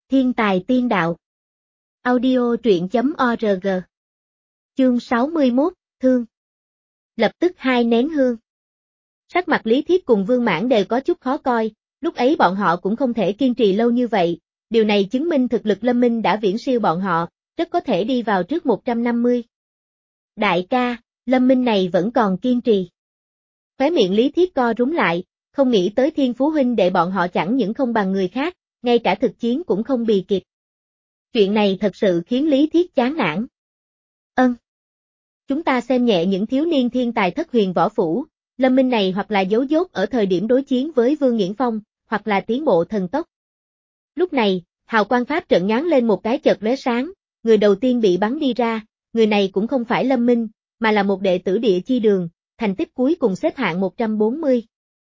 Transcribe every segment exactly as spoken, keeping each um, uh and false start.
Thiên tài tiên đạo. Audio truyện chấm org. Chương sáu mươi mốt, Thương. Lập tức hai nén hương. Sắc mặt Lý Thiết cùng Vương Mãn đều có chút khó coi, lúc ấy bọn họ cũng không thể kiên trì lâu như vậy, điều này chứng minh thực lực Lâm Minh đã viễn siêu bọn họ, rất có thể đi vào trước một trăm năm mươi. Đại ca, Lâm Minh này vẫn còn kiên trì. Khóe miệng Lý Thiết co rúm lại, không nghĩ tới Thiên Phú huynh đệ bọn họ chẳng những không bằng người khác, ngay cả thực chiến cũng không bì kịp. Chuyện này thật sự khiến Lý Thiết chán nản. Ân. Chúng ta xem nhẹ những thiếu niên thiên tài thất huyền võ phủ, Lâm Minh này hoặc là giấu dốt ở thời điểm đối chiến với Vương Nghiễn Phong, hoặc là tiến bộ thần tốc. Lúc này, hào quang pháp trận nháng lên một cái chợt lóe sáng, người đầu tiên bị bắn đi ra, người này cũng không phải Lâm Minh, mà là một đệ tử Địa Chi Đường, thành tích cuối cùng xếp hạng một trăm bốn mươi.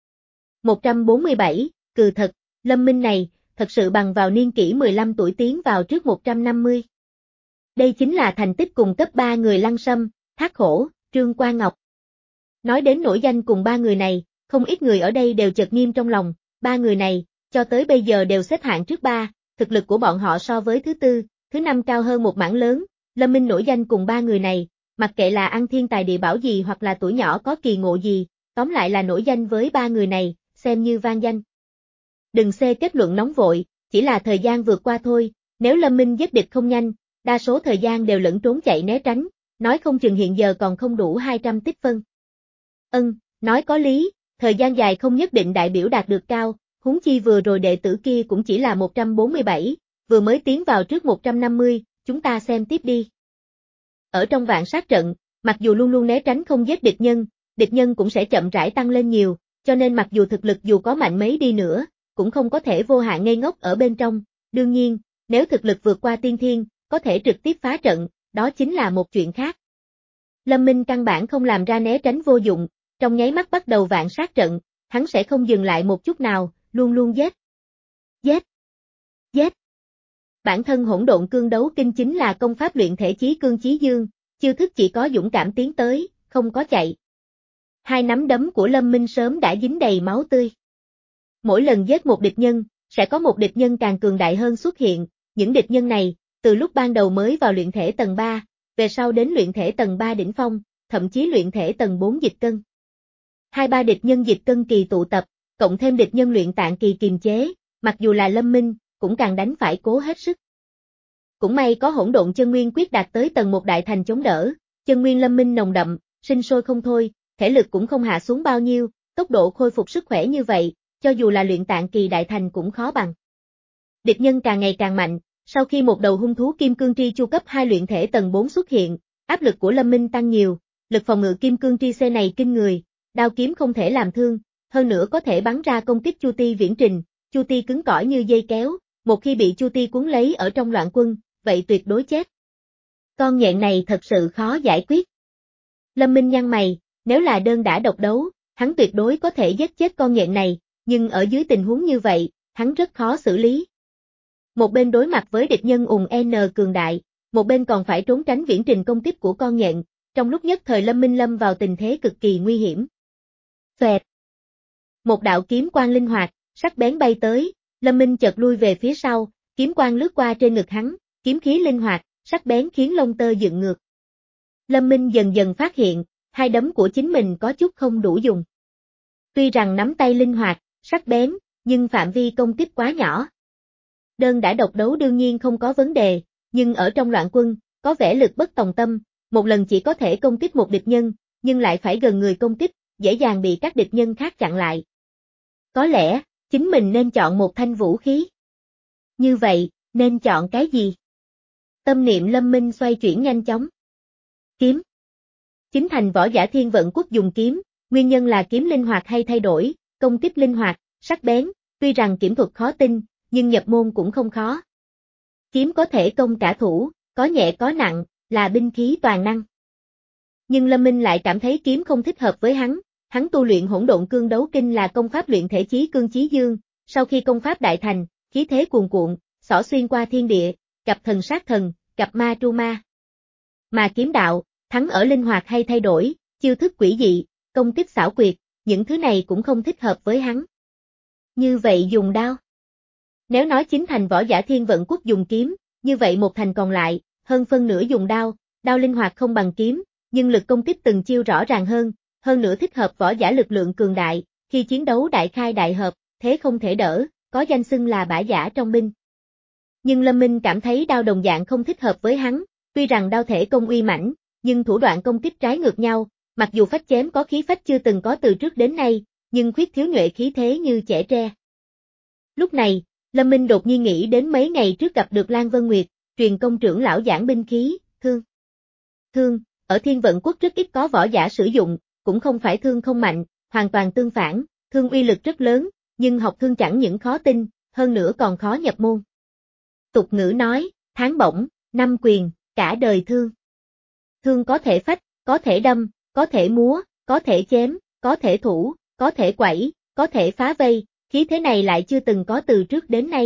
một trăm bốn mươi bảy, cừ thật, Lâm Minh này, thật sự bằng vào niên kỷ mười lăm tuổi tiến vào trước một trăm năm mươi. Đây chính là thành tích cùng cấp ba người Lăng Sâm, Thác Hổ, Trương Quang Ngọc. Nói đến nổi danh cùng ba người này, không ít người ở đây đều chợt nghiêm trong lòng, ba người này, cho tới bây giờ đều xếp hạng trước ba, thực lực của bọn họ so với thứ tư, thứ năm cao hơn một mảng lớn, Lâm Minh nổi danh cùng ba người này, mặc kệ là ăn thiên tài địa bảo gì hoặc là tuổi nhỏ có kỳ ngộ gì, tóm lại là nổi danh với ba người này, xem như vang danh. Đừng xê kết luận nóng vội, chỉ là thời gian vượt qua thôi, nếu Lâm Minh giết địch không nhanh, đa số thời gian đều lẫn trốn chạy né tránh, nói không chừng hiện giờ còn không đủ hai trăm tích phân. Ân, nói có lý, thời gian dài không nhất định đại biểu đạt được cao, huống chi vừa rồi đệ tử kia cũng chỉ là một trăm bốn mươi bảy, vừa mới tiến vào trước một trăm năm mươi, chúng ta xem tiếp đi. Ở trong vạn sát trận, mặc dù luôn luôn né tránh không giết địch nhân, địch nhân cũng sẽ chậm rãi tăng lên nhiều, cho nên mặc dù thực lực dù có mạnh mấy đi nữa, cũng không có thể vô hạn ngây ngốc ở bên trong, đương nhiên, nếu thực lực vượt qua tiên thiên, có thể trực tiếp phá trận, đó chính là một chuyện khác. Lâm Minh căn bản không làm ra né tránh vô dụng, trong nháy mắt bắt đầu vạn sát trận, hắn sẽ không dừng lại một chút nào, luôn luôn giết. Giết. Giết. Bản thân hỗn độn cương đấu kinh chính là công pháp luyện thể chí cương chí dương, chiêu thức chỉ có dũng cảm tiến tới, không có chạy. Hai nắm đấm của Lâm Minh sớm đã dính đầy máu tươi. Mỗi lần giết một địch nhân, sẽ có một địch nhân càng cường đại hơn xuất hiện, những địch nhân này, từ lúc ban đầu mới vào luyện thể tầng ba, về sau đến luyện thể tầng ba đỉnh phong, thậm chí luyện thể tầng bốn dịch cân. Hai ba địch nhân dịch cân kỳ tụ tập, cộng thêm địch nhân luyện tạng kỳ kiềm chế, mặc dù là Lâm Minh, cũng càng đánh phải cố hết sức. Cũng may có hỗn độn chân nguyên quyết đạt tới tầng một đại thành chống đỡ, chân nguyên Lâm Minh nồng đậm, sinh sôi không thôi, thể lực cũng không hạ xuống bao nhiêu, tốc độ khôi phục sức khỏe như vậy, cho dù là luyện tạng kỳ đại thành cũng khó bằng. Địch nhân càng ngày càng mạnh, sau khi một đầu hung thú kim cương tri chu cấp hai luyện thể tầng bốn xuất hiện, áp lực của Lâm Minh tăng nhiều, lực phòng ngự kim cương tri C này kinh người, đao kiếm không thể làm thương, hơn nữa có thể bắn ra công kích Chu Ti viễn trình, Chu Ti cứng cỏi như dây kéo, một khi bị Chu Ti cuốn lấy ở trong loạn quân, vậy tuyệt đối chết. Con nhện này thật sự khó giải quyết. Lâm Minh nhăn mày, nếu là đơn đả độc đấu, hắn tuyệt đối có thể giết chết con nhện này, nhưng ở dưới tình huống như vậy, hắn rất khó xử lý. Một bên đối mặt với địch nhân ùng N cường đại, một bên còn phải trốn tránh viễn trình công kích của con nhện, trong lúc nhất thời Lâm Minh lâm vào tình thế cực kỳ nguy hiểm. Xoẹt. Một đạo kiếm quang linh hoạt, sắc bén bay tới, Lâm Minh chợt lui về phía sau, kiếm quang lướt qua trên ngực hắn, kiếm khí linh hoạt, sắc bén khiến lông tơ dựng ngược. Lâm Minh dần dần phát hiện, hai đấm của chính mình có chút không đủ dùng. Tuy rằng nắm tay linh hoạt, sắc bén, nhưng phạm vi công kích quá nhỏ. Đơn đã độc đấu đương nhiên không có vấn đề, nhưng ở trong loạn quân, có vẻ lực bất tòng tâm, một lần chỉ có thể công kích một địch nhân, nhưng lại phải gần người công kích, dễ dàng bị các địch nhân khác chặn lại. Có lẽ, chính mình nên chọn một thanh vũ khí. Như vậy, nên chọn cái gì? Tâm niệm Lâm Minh xoay chuyển nhanh chóng. Kiếm. Chính thành võ giả thiên vận quốc dùng kiếm, nguyên nhân là kiếm linh hoạt hay thay đổi, công kích linh hoạt, sắc bén, tuy rằng kiếm thuật khó tin, nhưng nhập môn cũng không khó. Kiếm có thể công cả thủ, có nhẹ có nặng, là binh khí toàn năng. Nhưng Lâm Minh lại cảm thấy kiếm không thích hợp với hắn, hắn tu luyện hỗn độn cương đấu kinh là công pháp luyện thể chí cương chí dương, sau khi công pháp đại thành, khí thế cuồn cuộn, xỏ xuyên qua thiên địa, gặp thần sát thần, gặp ma tru ma. Mà kiếm đạo, thắng ở linh hoạt hay thay đổi, chiêu thức quỷ dị, công kích xảo quyệt, những thứ này cũng không thích hợp với hắn. Như vậy dùng đao. Nếu nói chín thành võ giả Thiên Vận Quốc dùng kiếm, như vậy một thành còn lại, hơn phân nửa dùng đao, đao linh hoạt không bằng kiếm, nhưng lực công kích từng chiêu rõ ràng hơn, hơn nữa thích hợp võ giả lực lượng cường đại, khi chiến đấu đại khai đại hợp, thế không thể đỡ, có danh xưng là bả giả trong binh. Nhưng Lâm Minh cảm thấy đao đồng dạng không thích hợp với hắn, tuy rằng đao thể công uy mãnh, nhưng thủ đoạn công kích trái ngược nhau, mặc dù phách chém có khí phách chưa từng có từ trước đến nay, nhưng khuyết thiếu nhuệ khí thế như chẻ tre. Lúc này, Lâm Minh đột nhiên nghĩ đến mấy ngày trước gặp được Lan Vân Nguyệt, truyền công trưởng lão giảng binh khí, thương. Thương, ở Thiên Vận Quốc rất ít có võ giả sử dụng, cũng không phải thương không mạnh, hoàn toàn tương phản, thương uy lực rất lớn, nhưng học thương chẳng những khó tin, hơn nữa còn khó nhập môn. Tục ngữ nói, tháng bổng, năm quyền, cả đời thương. Thương có thể phách, có thể đâm, có thể múa, có thể chém, có thể thủ, có thể quẩy, có thể phá vây, khí thế này lại chưa từng có từ trước đến nay.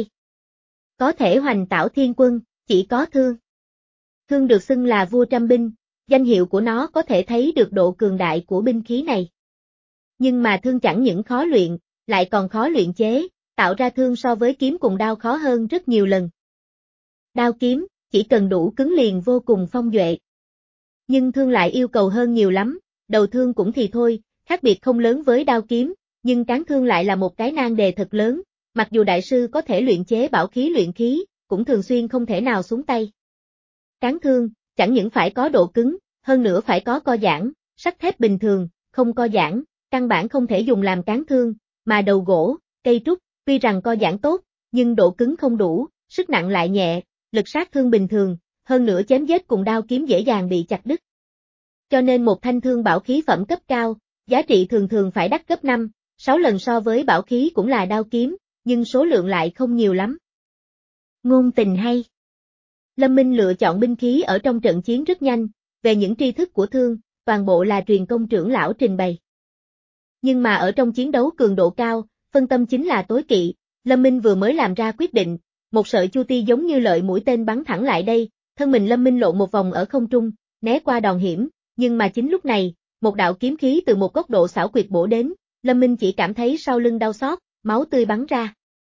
Có thể hoành tảo thiên quân, chỉ có thương. Thương được xưng là vua trăm binh, danh hiệu của nó có thể thấy được độ cường đại của binh khí này. Nhưng mà thương chẳng những khó luyện, lại còn khó luyện chế, tạo ra thương so với kiếm cùng đao khó hơn rất nhiều lần. Đao kiếm, chỉ cần đủ cứng liền vô cùng phong duệ. Nhưng thương lại yêu cầu hơn nhiều lắm, đầu thương cũng thì thôi, khác biệt không lớn với đao kiếm, nhưng cán thương lại là một cái nan đề thật lớn, mặc dù đại sư có thể luyện chế bảo khí luyện khí, cũng thường xuyên không thể nào xuống tay. Cán thương, chẳng những phải có độ cứng, hơn nữa phải có co giãn, sắt thép bình thường, không co giãn, căn bản không thể dùng làm cán thương, mà đầu gỗ, cây trúc, tuy rằng co giãn tốt, nhưng độ cứng không đủ, sức nặng lại nhẹ, lực sát thương bình thường, hơn nữa chém giết cùng đao kiếm dễ dàng bị chặt đứt. Cho nên một thanh thương bảo khí phẩm cấp cao, giá trị thường thường phải đắt gấp năm, sáu lần so với bảo khí cũng là đao kiếm, nhưng số lượng lại không nhiều lắm. Ngôn tình hay. Lâm Minh lựa chọn binh khí ở trong trận chiến rất nhanh, về những tri thức của thương, toàn bộ là truyền công trưởng lão trình bày. Nhưng mà ở trong chiến đấu cường độ cao, phân tâm chính là tối kỵ, Lâm Minh vừa mới làm ra quyết định, một sợi chu ti giống như lợi mũi tên bắn thẳng lại đây, thân mình Lâm Minh lộn một vòng ở không trung, né qua đòn hiểm, nhưng mà chính lúc này, một đạo kiếm khí từ một góc độ xảo quyệt bổ đến, Lâm Minh chỉ cảm thấy sau lưng đau xót, máu tươi bắn ra.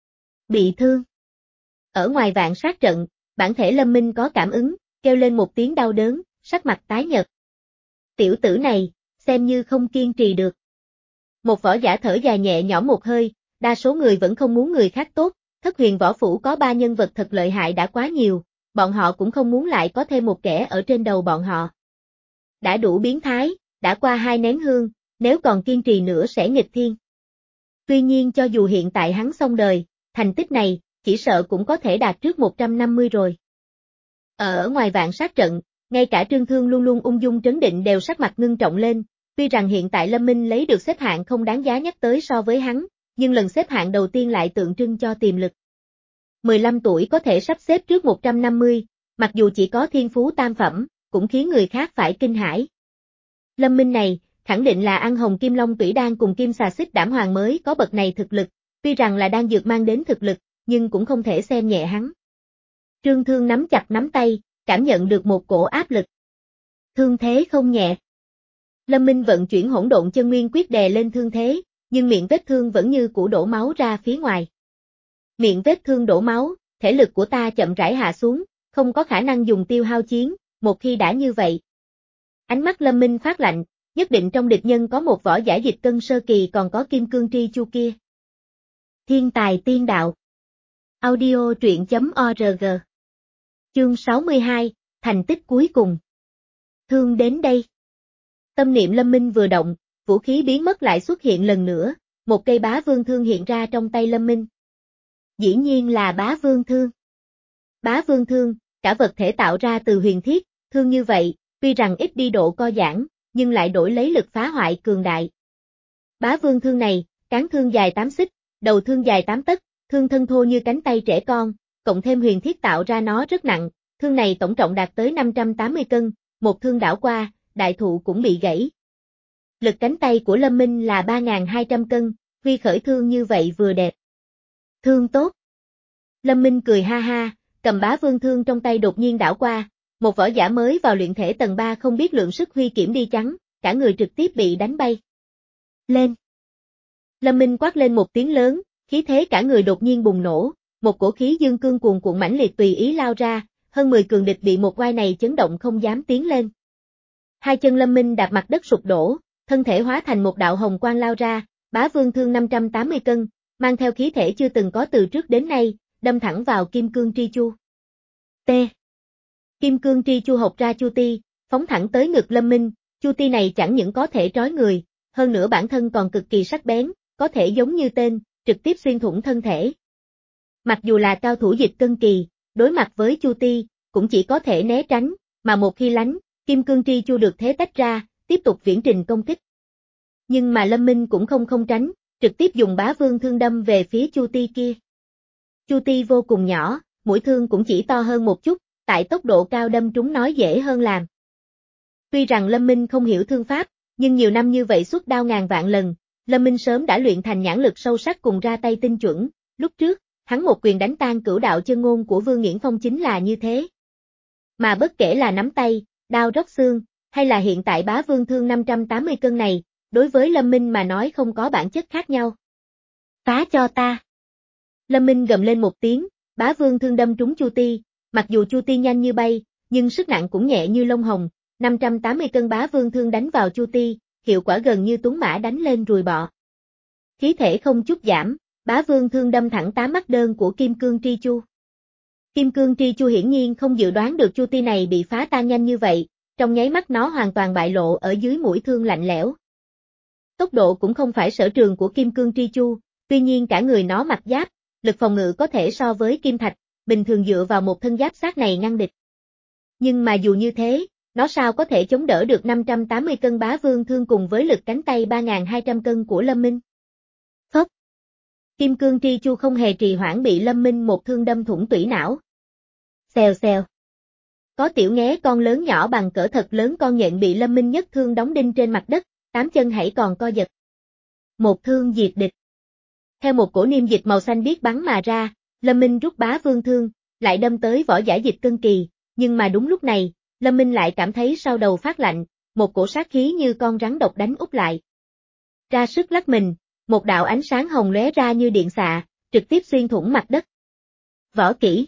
Bị thương. Ở ngoài vạn sát trận, bản thể Lâm Minh có cảm ứng, kêu lên một tiếng đau đớn, sắc mặt tái nhợt. Tiểu tử này, xem như không kiên trì được. Một võ giả thở dài nhẹ nhõm một hơi, đa số người vẫn không muốn người khác tốt, Thất Huyền Võ Phủ có ba nhân vật thật lợi hại đã quá nhiều, bọn họ cũng không muốn lại có thêm một kẻ ở trên đầu bọn họ. Đã đủ biến thái, đã qua hai nén hương, nếu còn kiên trì nữa sẽ nghịch thiên. Tuy nhiên cho dù hiện tại hắn xong đời, thành tích này, chỉ sợ cũng có thể đạt trước một trăm năm mươi rồi. Ở ngoài vạn sát trận, ngay cả Trương Thương luôn luôn ung dung trấn định đều sắc mặt ngưng trọng lên, tuy rằng hiện tại Lâm Minh lấy được xếp hạng không đáng giá nhắc tới so với hắn, nhưng lần xếp hạng đầu tiên lại tượng trưng cho tiềm lực. mười lăm tuổi có thể sắp xếp trước một trăm năm mươi, mặc dù chỉ có thiên phú tam phẩm, cũng khiến người khác phải kinh hãi. Lâm Minh này, khẳng định là ăn hồng kim long tủy đan cùng kim xà xích đảm hoàng mới có bậc này thực lực, tuy rằng là đang dược mang đến thực lực, nhưng cũng không thể xem nhẹ hắn. Trương Thương nắm chặt nắm tay, cảm nhận được một cổ áp lực. Thương thế không nhẹ. Lâm Minh vận chuyển hỗn độn chân nguyên quyết đè lên thương thế, nhưng miệng vết thương vẫn như cũ đổ máu ra phía ngoài. Miệng vết thương đổ máu, thể lực của ta chậm rãi hạ xuống, không có khả năng dùng tiêu hao chiến, một khi đã như vậy. Ánh mắt Lâm Minh phát lạnh, nhất định trong địch nhân có một võ giả dịch cân sơ kỳ còn có kim cương tri chu kia. Thiên tài tiên đạo. Audio truyện chấm org. Chương sáu mươi hai, thành tích cuối cùng. Thương đến đây. Tâm niệm Lâm Minh vừa động, vũ khí biến mất lại xuất hiện lần nữa, một cây bá vương thương hiện ra trong tay Lâm Minh. Dĩ nhiên là bá vương thương. Bá vương thương, cả vật thể tạo ra từ huyền thiết, thương như vậy, tuy rằng ít đi độ co giãn, nhưng lại đổi lấy lực phá hoại cường đại. Bá vương thương này, cán thương dài tám xích, đầu thương dài tám tấc, thương thân thô như cánh tay trẻ con, cộng thêm huyền thiết tạo ra nó rất nặng, thương này tổng trọng đạt tới năm trăm tám mươi cân, một thương đảo qua, đại thụ cũng bị gãy. Lực cánh tay của Lâm Minh là ba nghìn hai trăm cân, huy khởi thương như vậy vừa đẹp. Thương tốt. Lâm Minh cười ha ha, cầm bá vương thương trong tay đột nhiên đảo qua, một võ giả mới vào luyện thể tầng ba không biết lượng sức huy kiểm đi chắn, cả người trực tiếp bị đánh bay. Lên. Lâm Minh quát lên một tiếng lớn, khí thế cả người đột nhiên bùng nổ, một cổ khí dương cương cuồn cuộn mãnh liệt tùy ý lao ra, hơn mười cường địch bị một oai này chấn động không dám tiến lên. Hai chân Lâm Minh đạp mặt đất sụp đổ, thân thể hóa thành một đạo hồng quang lao ra, Bá Vương thương năm trăm tám mươi cân, mang theo khí thể chưa từng có từ trước đến nay, đâm thẳng vào Kim Cương Tri Chu. T. Kim Cương Tri Chu hộc ra chu ti, phóng thẳng tới ngực Lâm Minh, chu ti này chẳng những có thể trói người, hơn nữa bản thân còn cực kỳ sắc bén, có thể giống như tên, trực tiếp xuyên thủng thân thể. Mặc dù là cao thủ dịch cân kỳ, đối mặt với chu ti, cũng chỉ có thể né tránh, mà một khi lánh, Kim Cương Tri Chu được thế tách ra, tiếp tục viễn trình công kích. Nhưng mà Lâm Minh cũng không không tránh, trực tiếp dùng Bá Vương thương đâm về phía chu ti kia. Chu ti vô cùng nhỏ, mũi thương cũng chỉ to hơn một chút, tại tốc độ cao đâm trúng nói dễ hơn làm. Tuy rằng Lâm Minh không hiểu thương pháp, nhưng nhiều năm như vậy xuất đao ngàn vạn lần, Lâm Minh sớm đã luyện thành nhãn lực sâu sắc cùng ra tay tinh chuẩn, lúc trước, hắn một quyền đánh tan cửu đạo chân ngôn của Vương Nghiễn Phong chính là như thế. Mà bất kể là nắm tay, đao róc xương, hay là hiện tại Bá Vương thương năm trăm tám mươi cân này, đối với Lâm Minh mà nói không có bản chất khác nhau. Phá cho ta! Lâm Minh gầm lên một tiếng, Bá Vương thương đâm trúng chu ti, mặc dù chu ti nhanh như bay, nhưng sức nặng cũng nhẹ như lông hồng, năm trăm tám mươi cân Bá Vương thương đánh vào chu ti, hiệu quả gần như tuấn mã đánh lên ruồi bọ. Khí thể không chút giảm, Bá Vương thương đâm thẳng tá mắt đơn của Kim Cương Tri Chu. Kim Cương Tri Chu hiển nhiên không dự đoán được chu ti này bị phá tan nhanh như vậy, trong nháy mắt nó hoàn toàn bại lộ ở dưới mũi thương lạnh lẽo. Tốc độ cũng không phải sở trường của Kim Cương Tri Chu, tuy nhiên cả người nó mặc giáp, lực phòng ngự có thể so với kim thạch, bình thường dựa vào một thân giáp sát này ngăn địch. Nhưng mà dù như thế, nó sao có thể chống đỡ được năm trăm tám mươi cân Bá Vương thương cùng với lực cánh tay ba nghìn hai trăm cân của Lâm Minh. Phốc! Kim Cương Tri Chu không hề trì hoãn bị Lâm Minh một thương đâm thủng tủy não. Xèo xèo. Có tiểu nghé con lớn nhỏ bằng cỡ thật lớn con nhện bị Lâm Minh nhất thương đóng đinh trên mặt đất, tám chân hãy còn co giật. Một thương diệt địch. Theo một cổ niêm dịch màu xanh biếc bắn mà ra, Lâm Minh rút Bá Vương thương, lại đâm tới võ giả dịch cân kỳ, nhưng mà đúng lúc này, Lâm Minh lại cảm thấy sau đầu phát lạnh, một cổ sát khí như con rắn độc đánh úp lại. Ra sức lắc mình, một đạo ánh sáng hồng lóe ra như điện xạ, trực tiếp xuyên thủng mặt đất. Võ kỹ.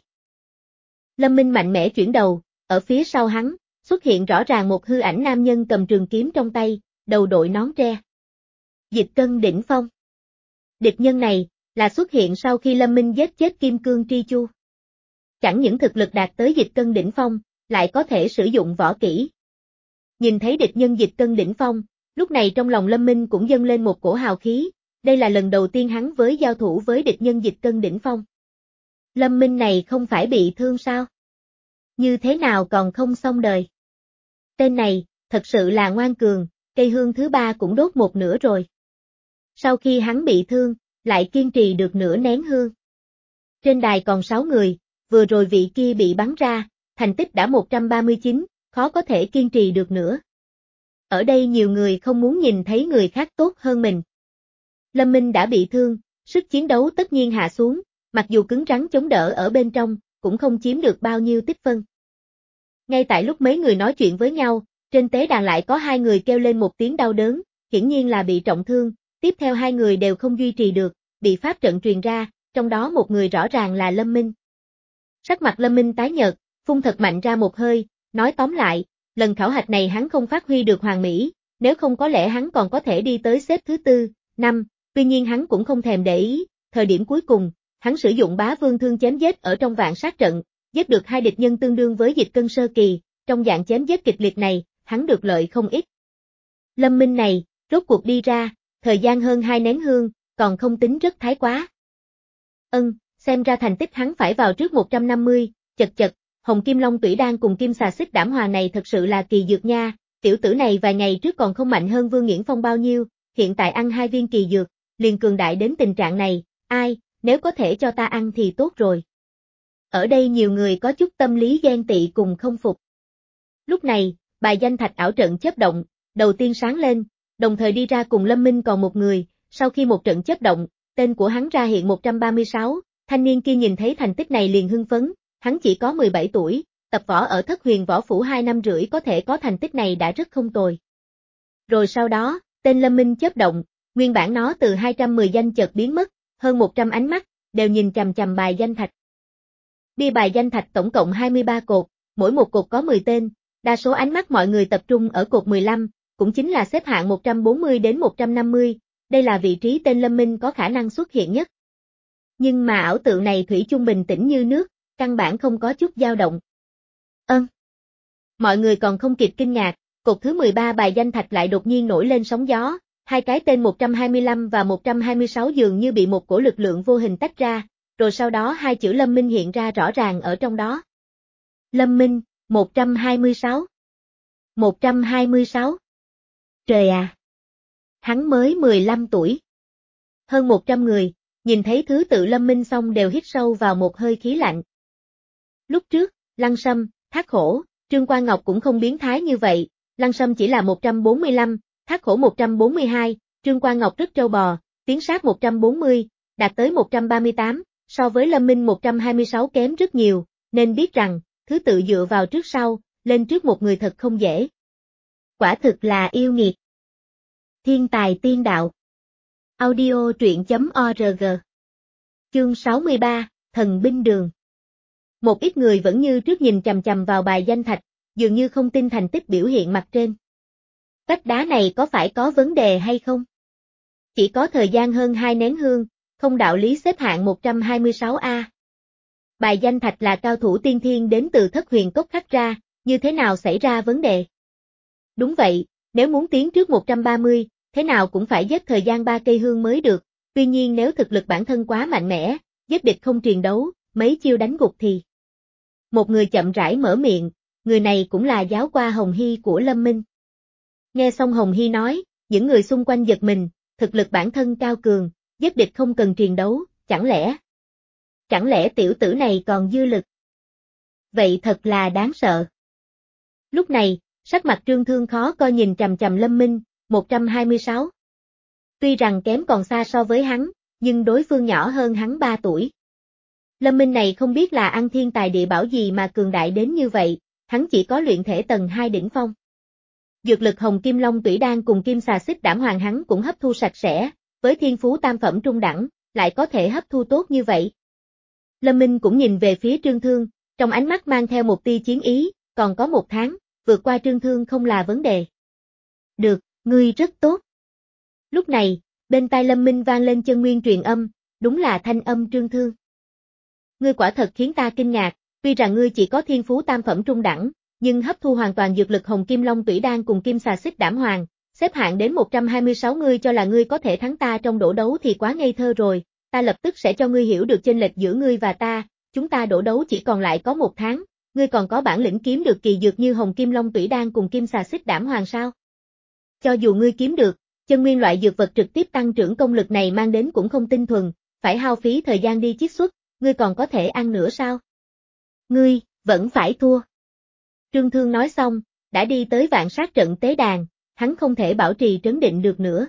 Lâm Minh mạnh mẽ chuyển đầu, ở phía sau hắn, xuất hiện rõ ràng một hư ảnh nam nhân cầm trường kiếm trong tay, đầu đội nón tre. Dịch cân đỉnh phong. Địch nhân này, là xuất hiện sau khi Lâm Minh giết chết Kim Cương Tri Chu. Chẳng những thực lực đạt tới dịch cân đỉnh phong, lại có thể sử dụng võ kỹ. Nhìn thấy địch nhân dịch cân đỉnh phong, lúc này trong lòng Lâm Minh cũng dâng lên một cổ hào khí, đây là lần đầu tiên hắn với giao thủ với địch nhân dịch cân đỉnh phong. Lâm Minh này không phải bị thương sao? Như thế nào còn không xong đời? Tên này, thật sự là ngoan cường, cây hương thứ ba cũng đốt một nửa rồi. Sau khi hắn bị thương, lại kiên trì được nửa nén hương. Trên đài còn sáu người, vừa rồi vị kia bị bắn ra, thành tích đã một trăm ba mươi chín, khó có thể kiên trì được nữa. Ở đây nhiều người không muốn nhìn thấy người khác tốt hơn mình. Lâm Minh đã bị thương, sức chiến đấu tất nhiên hạ xuống, mặc dù cứng rắn chống đỡ ở bên trong, cũng không chiếm được bao nhiêu tích phân. Ngay tại lúc mấy người nói chuyện với nhau, trên tế đàn lại có hai người kêu lên một tiếng đau đớn, hiển nhiên là bị trọng thương, tiếp theo hai người đều không duy trì được, bị pháp trận truyền ra, trong đó một người rõ ràng là Lâm Minh. Sắc mặt Lâm Minh tái nhợt, phun thật mạnh ra một hơi, nói tóm lại, lần khảo hạch này hắn không phát huy được hoàn mỹ, nếu không có lẽ hắn còn có thể đi tới xếp thứ tư, năm, tuy nhiên hắn cũng không thèm để ý, thời điểm cuối cùng, hắn sử dụng Bá Vương thương chém giết ở trong vạn sát trận, giết được hai địch nhân tương đương với dịch cân sơ kỳ, trong dạng chém giết kịch liệt này, hắn được lợi không ít. Lâm Minh này, rốt cuộc đi ra, thời gian hơn hai nén hương, còn không tính rất thái quá. Ân, xem ra thành tích hắn phải vào trước một trăm năm mươi, chật chật, Hồng Kim Long Tủy Đan cùng Kim Xà Xích Đảm Hoàng này thật sự là kỳ dược nha, tiểu tử này vài ngày trước còn không mạnh hơn Vương Nghiễn Phong bao nhiêu, hiện tại ăn hai viên kỳ dược, liền cường đại đến tình trạng này, ai, nếu có thể cho ta ăn thì tốt rồi. Ở đây nhiều người có chút tâm lý ghen tị cùng không phục. Lúc này, bài danh thạch ảo trận chớp động, đầu tiên sáng lên, đồng thời đi ra cùng Lâm Minh còn một người, sau khi một trận chớp động, tên của hắn ra hiện một trăm ba mươi sáu, thanh niên kia nhìn thấy thành tích này liền hưng phấn, hắn chỉ có mười bảy tuổi, tập võ ở Thất Huyền Võ Phủ hai năm rưỡi có thể có thành tích này đã rất không tồi. Rồi sau đó, tên Lâm Minh chớp động, nguyên bản nó từ hai trăm mười danh chợt biến mất, hơn một trăm ánh mắt, đều nhìn chằm chằm bài danh thạch. Bia bài danh thạch tổng cộng hai mươi ba cột, mỗi một cột có mười tên, đa số ánh mắt mọi người tập trung ở cột mười lăm, cũng chính là xếp hạng một trăm bốn mươi đến một trăm năm mươi, đây là vị trí tên Lâm Minh có khả năng xuất hiện nhất. Nhưng mà ảo tượng này thủy chung bình tĩnh như nước, căn bản không có chút dao động. Ơn. Mọi người còn không kịp kinh ngạc, cột thứ mười ba bài danh thạch lại đột nhiên nổi lên sóng gió, hai cái tên một trăm hai mươi lăm và một trăm hai mươi sáu dường như bị một cổ lực lượng vô hình tách ra, rồi sau đó hai chữ Lâm Minh hiện ra rõ ràng ở trong đó. Lâm Minh, một trăm hai mươi sáu. một trăm hai mươi sáu. Trời à! Hắn mới mười lăm tuổi. Hơn một trăm người, nhìn thấy thứ tự Lâm Minh xong đều hít sâu vào một hơi khí lạnh. Lúc trước, Lăng Sâm, Thác Hổ, Trương Quan Ngọc cũng không biến thái như vậy, Lăng Sâm chỉ là một trăm bốn mươi lăm, Thác Hổ một trăm bốn mươi hai, Trương Quan Ngọc rất trâu bò, tiến sát một trăm bốn mươi, đạt tới một trăm ba mươi tám, so với Lâm Minh một trăm hai mươi sáu kém rất nhiều, nên biết rằng, thứ tự dựa vào trước sau, lên trước một người thật không dễ. Quả thực là yêu nghiệt. Thiên tài tiên đạo. Audio truyện chấm org. Chương sáu mươi ba, Thần binh đường. Một ít người vẫn như trước nhìn chằm chằm vào bài danh thạch, dường như không tin thành tích biểu hiện mặt trên. Vách đá này có phải có vấn đề hay không? Chỉ có thời gian hơn hai nén hương, không đạo lý xếp hạng một trăm hai mươi sáu A. Bài danh thạch là cao thủ tiên thiên đến từ Thất Huyền Cốc khắc ra, như thế nào xảy ra vấn đề? Đúng vậy, nếu muốn tiến trước một trăm ba mươi, thế nào cũng phải giết thời gian ba cây hương mới được, tuy nhiên nếu thực lực bản thân quá mạnh mẽ, giết địch không triền đấu, mấy chiêu đánh gục thì. Một người chậm rãi mở miệng, người này cũng là giáo qua Hồng Hy của Lâm Minh. Nghe xong Hồng Hy nói, những người xung quanh giật mình, thực lực bản thân cao cường, giết địch không cần triền đấu, chẳng lẽ? Chẳng lẽ tiểu tử này còn dư lực? Vậy thật là đáng sợ. Lúc này, sắc mặt Trương Thương khó coi nhìn chằm chằm Lâm Minh, một trăm hai mươi sáu. Tuy rằng kém còn xa so với hắn, nhưng đối phương nhỏ hơn hắn ba tuổi. Lâm Minh này không biết là ăn thiên tài địa bảo gì mà cường đại đến như vậy, hắn chỉ có luyện thể tầng hai đỉnh phong. Dược lực Hồng Kim Long Tủy Đan cùng Kim Xà Xích Đảm Hoàng hắn cũng hấp thu sạch sẽ, với thiên phú tam phẩm trung đẳng, lại có thể hấp thu tốt như vậy. Lâm Minh cũng nhìn về phía Trương Thương, trong ánh mắt mang theo một tia chiến ý, còn có một tháng, vượt qua Trương Thương không là vấn đề. Được, ngươi rất tốt. Lúc này, bên tai Lâm Minh vang lên chân nguyên truyền âm, đúng là thanh âm Trương Thương. Ngươi quả thật khiến ta kinh ngạc, tuy rằng ngươi chỉ có thiên phú tam phẩm trung đẳng, nhưng hấp thu hoàn toàn dược lực Hồng Kim Long Tủy Đan cùng Kim Xà Xích Đảm Hoàng, xếp hạng đến một trăm hai mươi sáu, ngươi cho là ngươi có thể thắng ta trong đổ đấu thì quá ngây thơ rồi, ta lập tức sẽ cho ngươi hiểu được chênh lệch giữa ngươi và ta, chúng ta đổ đấu chỉ còn lại có một tháng, ngươi còn có bản lĩnh kiếm được kỳ dược như Hồng Kim Long Tủy Đan cùng Kim Xà Xích Đảm Hoàng sao? Cho dù ngươi kiếm được, chân nguyên loại dược vật trực tiếp tăng trưởng công lực này mang đến cũng không tinh thuần, phải hao phí thời gian đi chiết xuất, ngươi còn có thể ăn nữa sao? Ngươi, vẫn phải thua. Trương Thương nói xong, đã đi tới vạn sát trận tế đàn, hắn không thể bảo trì trấn định được nữa.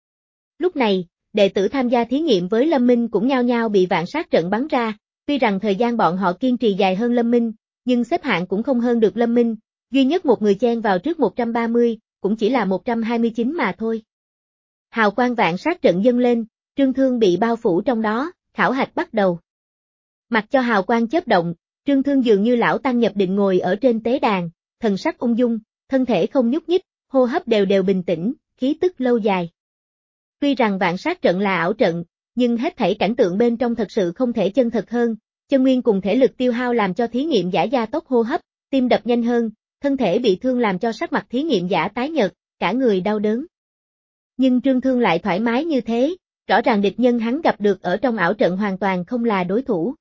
Lúc này, đệ tử tham gia thí nghiệm với Lâm Minh cũng nhao nhao bị vạn sát trận bắn ra, tuy rằng thời gian bọn họ kiên trì dài hơn Lâm Minh, nhưng xếp hạng cũng không hơn được Lâm Minh, duy nhất một người chen vào trước một trăm ba mươi, cũng chỉ là một trăm hai mươi chín mà thôi. Hào quang vạn sát trận dâng lên, Trương Thương bị bao phủ trong đó, khảo hạch bắt đầu. Mặc cho hào quang chớp động, Trương Thương dường như lão tăng nhập định ngồi ở trên tế đàn, thần sắc ung dung, thân thể không nhúc nhích, hô hấp đều đều bình tĩnh, khí tức lâu dài. Tuy rằng vạn sát trận là ảo trận, nhưng hết thảy cảnh tượng bên trong thật sự không thể chân thật hơn, chân nguyên cùng thể lực tiêu hao làm cho thí nghiệm giả gia tốc hô hấp, tim đập nhanh hơn, thân thể bị thương làm cho sắc mặt thí nghiệm giả tái nhợt, cả người đau đớn. Nhưng Trương Thương lại thoải mái như thế, rõ ràng địch nhân hắn gặp được ở trong ảo trận hoàn toàn không là đối thủ.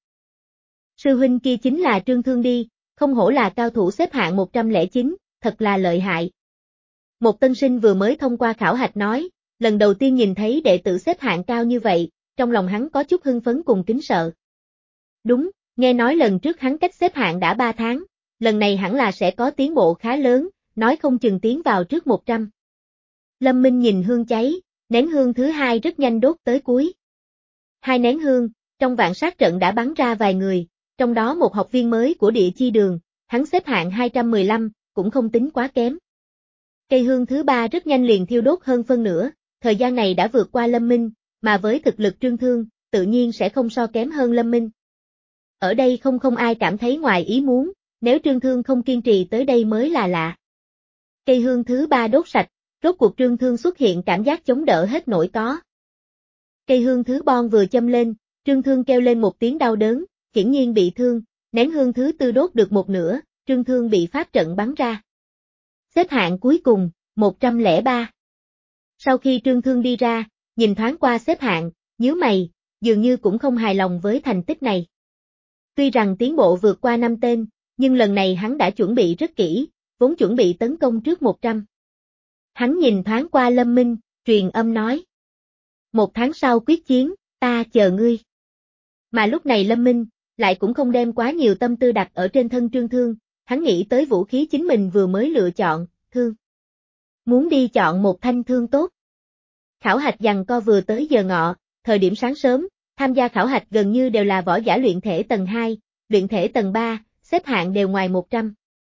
Sư huynh kia chính là Trương Thương đi, không hổ là cao thủ xếp hạng một trăm lẻ chín, thật là lợi hại. Một tân sinh vừa mới thông qua khảo hạch nói, lần đầu tiên nhìn thấy đệ tử xếp hạng cao như vậy, trong lòng hắn có chút hưng phấn cùng kính sợ. Đúng, nghe nói lần trước hắn cách xếp hạng đã ba tháng, lần này hẳn là sẽ có tiến bộ khá lớn, nói không chừng tiến vào trước một trăm. Lâm Minh nhìn hương cháy, nén hương thứ hai rất nhanh đốt tới cuối. Hai nén hương, trong vạn sát trận đã bắn ra vài người, trong đó một học viên mới của địa chi đường, hắn xếp hạng hai trăm mười lăm, cũng không tính quá kém. Cây hương thứ ba rất nhanh liền thiêu đốt hơn phân nửa, thời gian này đã vượt qua Lâm Minh, mà với thực lực Trương Thương, tự nhiên sẽ không so kém hơn Lâm Minh. Ở đây không không ai cảm thấy ngoài ý muốn, nếu Trương Thương không kiên trì tới đây mới là lạ. Cây hương thứ ba đốt sạch, rốt cuộc Trương Thương xuất hiện cảm giác chống đỡ hết nổi có. Cây hương thứ bon vừa châm lên, Trương Thương kêu lên một tiếng đau đớn, hiển nhiên bị thương, nén hương thứ tư đốt được một nửa, Trương Thương bị pháp trận bắn ra. Xếp hạng cuối cùng, một trăm lẻ ba. Sau khi Trương Thương đi ra, nhìn thoáng qua xếp hạng, nhíu mày, dường như cũng không hài lòng với thành tích này. Tuy rằng tiến bộ vượt qua năm tên, nhưng lần này hắn đã chuẩn bị rất kỹ, vốn chuẩn bị tấn công trước một trăm. Hắn nhìn thoáng qua Lâm Minh, truyền âm nói. Một tháng sau quyết chiến, ta chờ ngươi. Mà lúc này Lâm Minh, lại cũng không đem quá nhiều tâm tư đặt ở trên thân Trương Thương, hắn nghĩ tới vũ khí chính mình vừa mới lựa chọn, thương. Muốn đi chọn một thanh thương tốt. Khảo hạch giằng co vừa tới giờ ngọ, thời điểm sáng sớm, tham gia khảo hạch gần như đều là võ giả luyện thể tầng hai, luyện thể tầng ba, xếp hạng đều ngoài một trăm.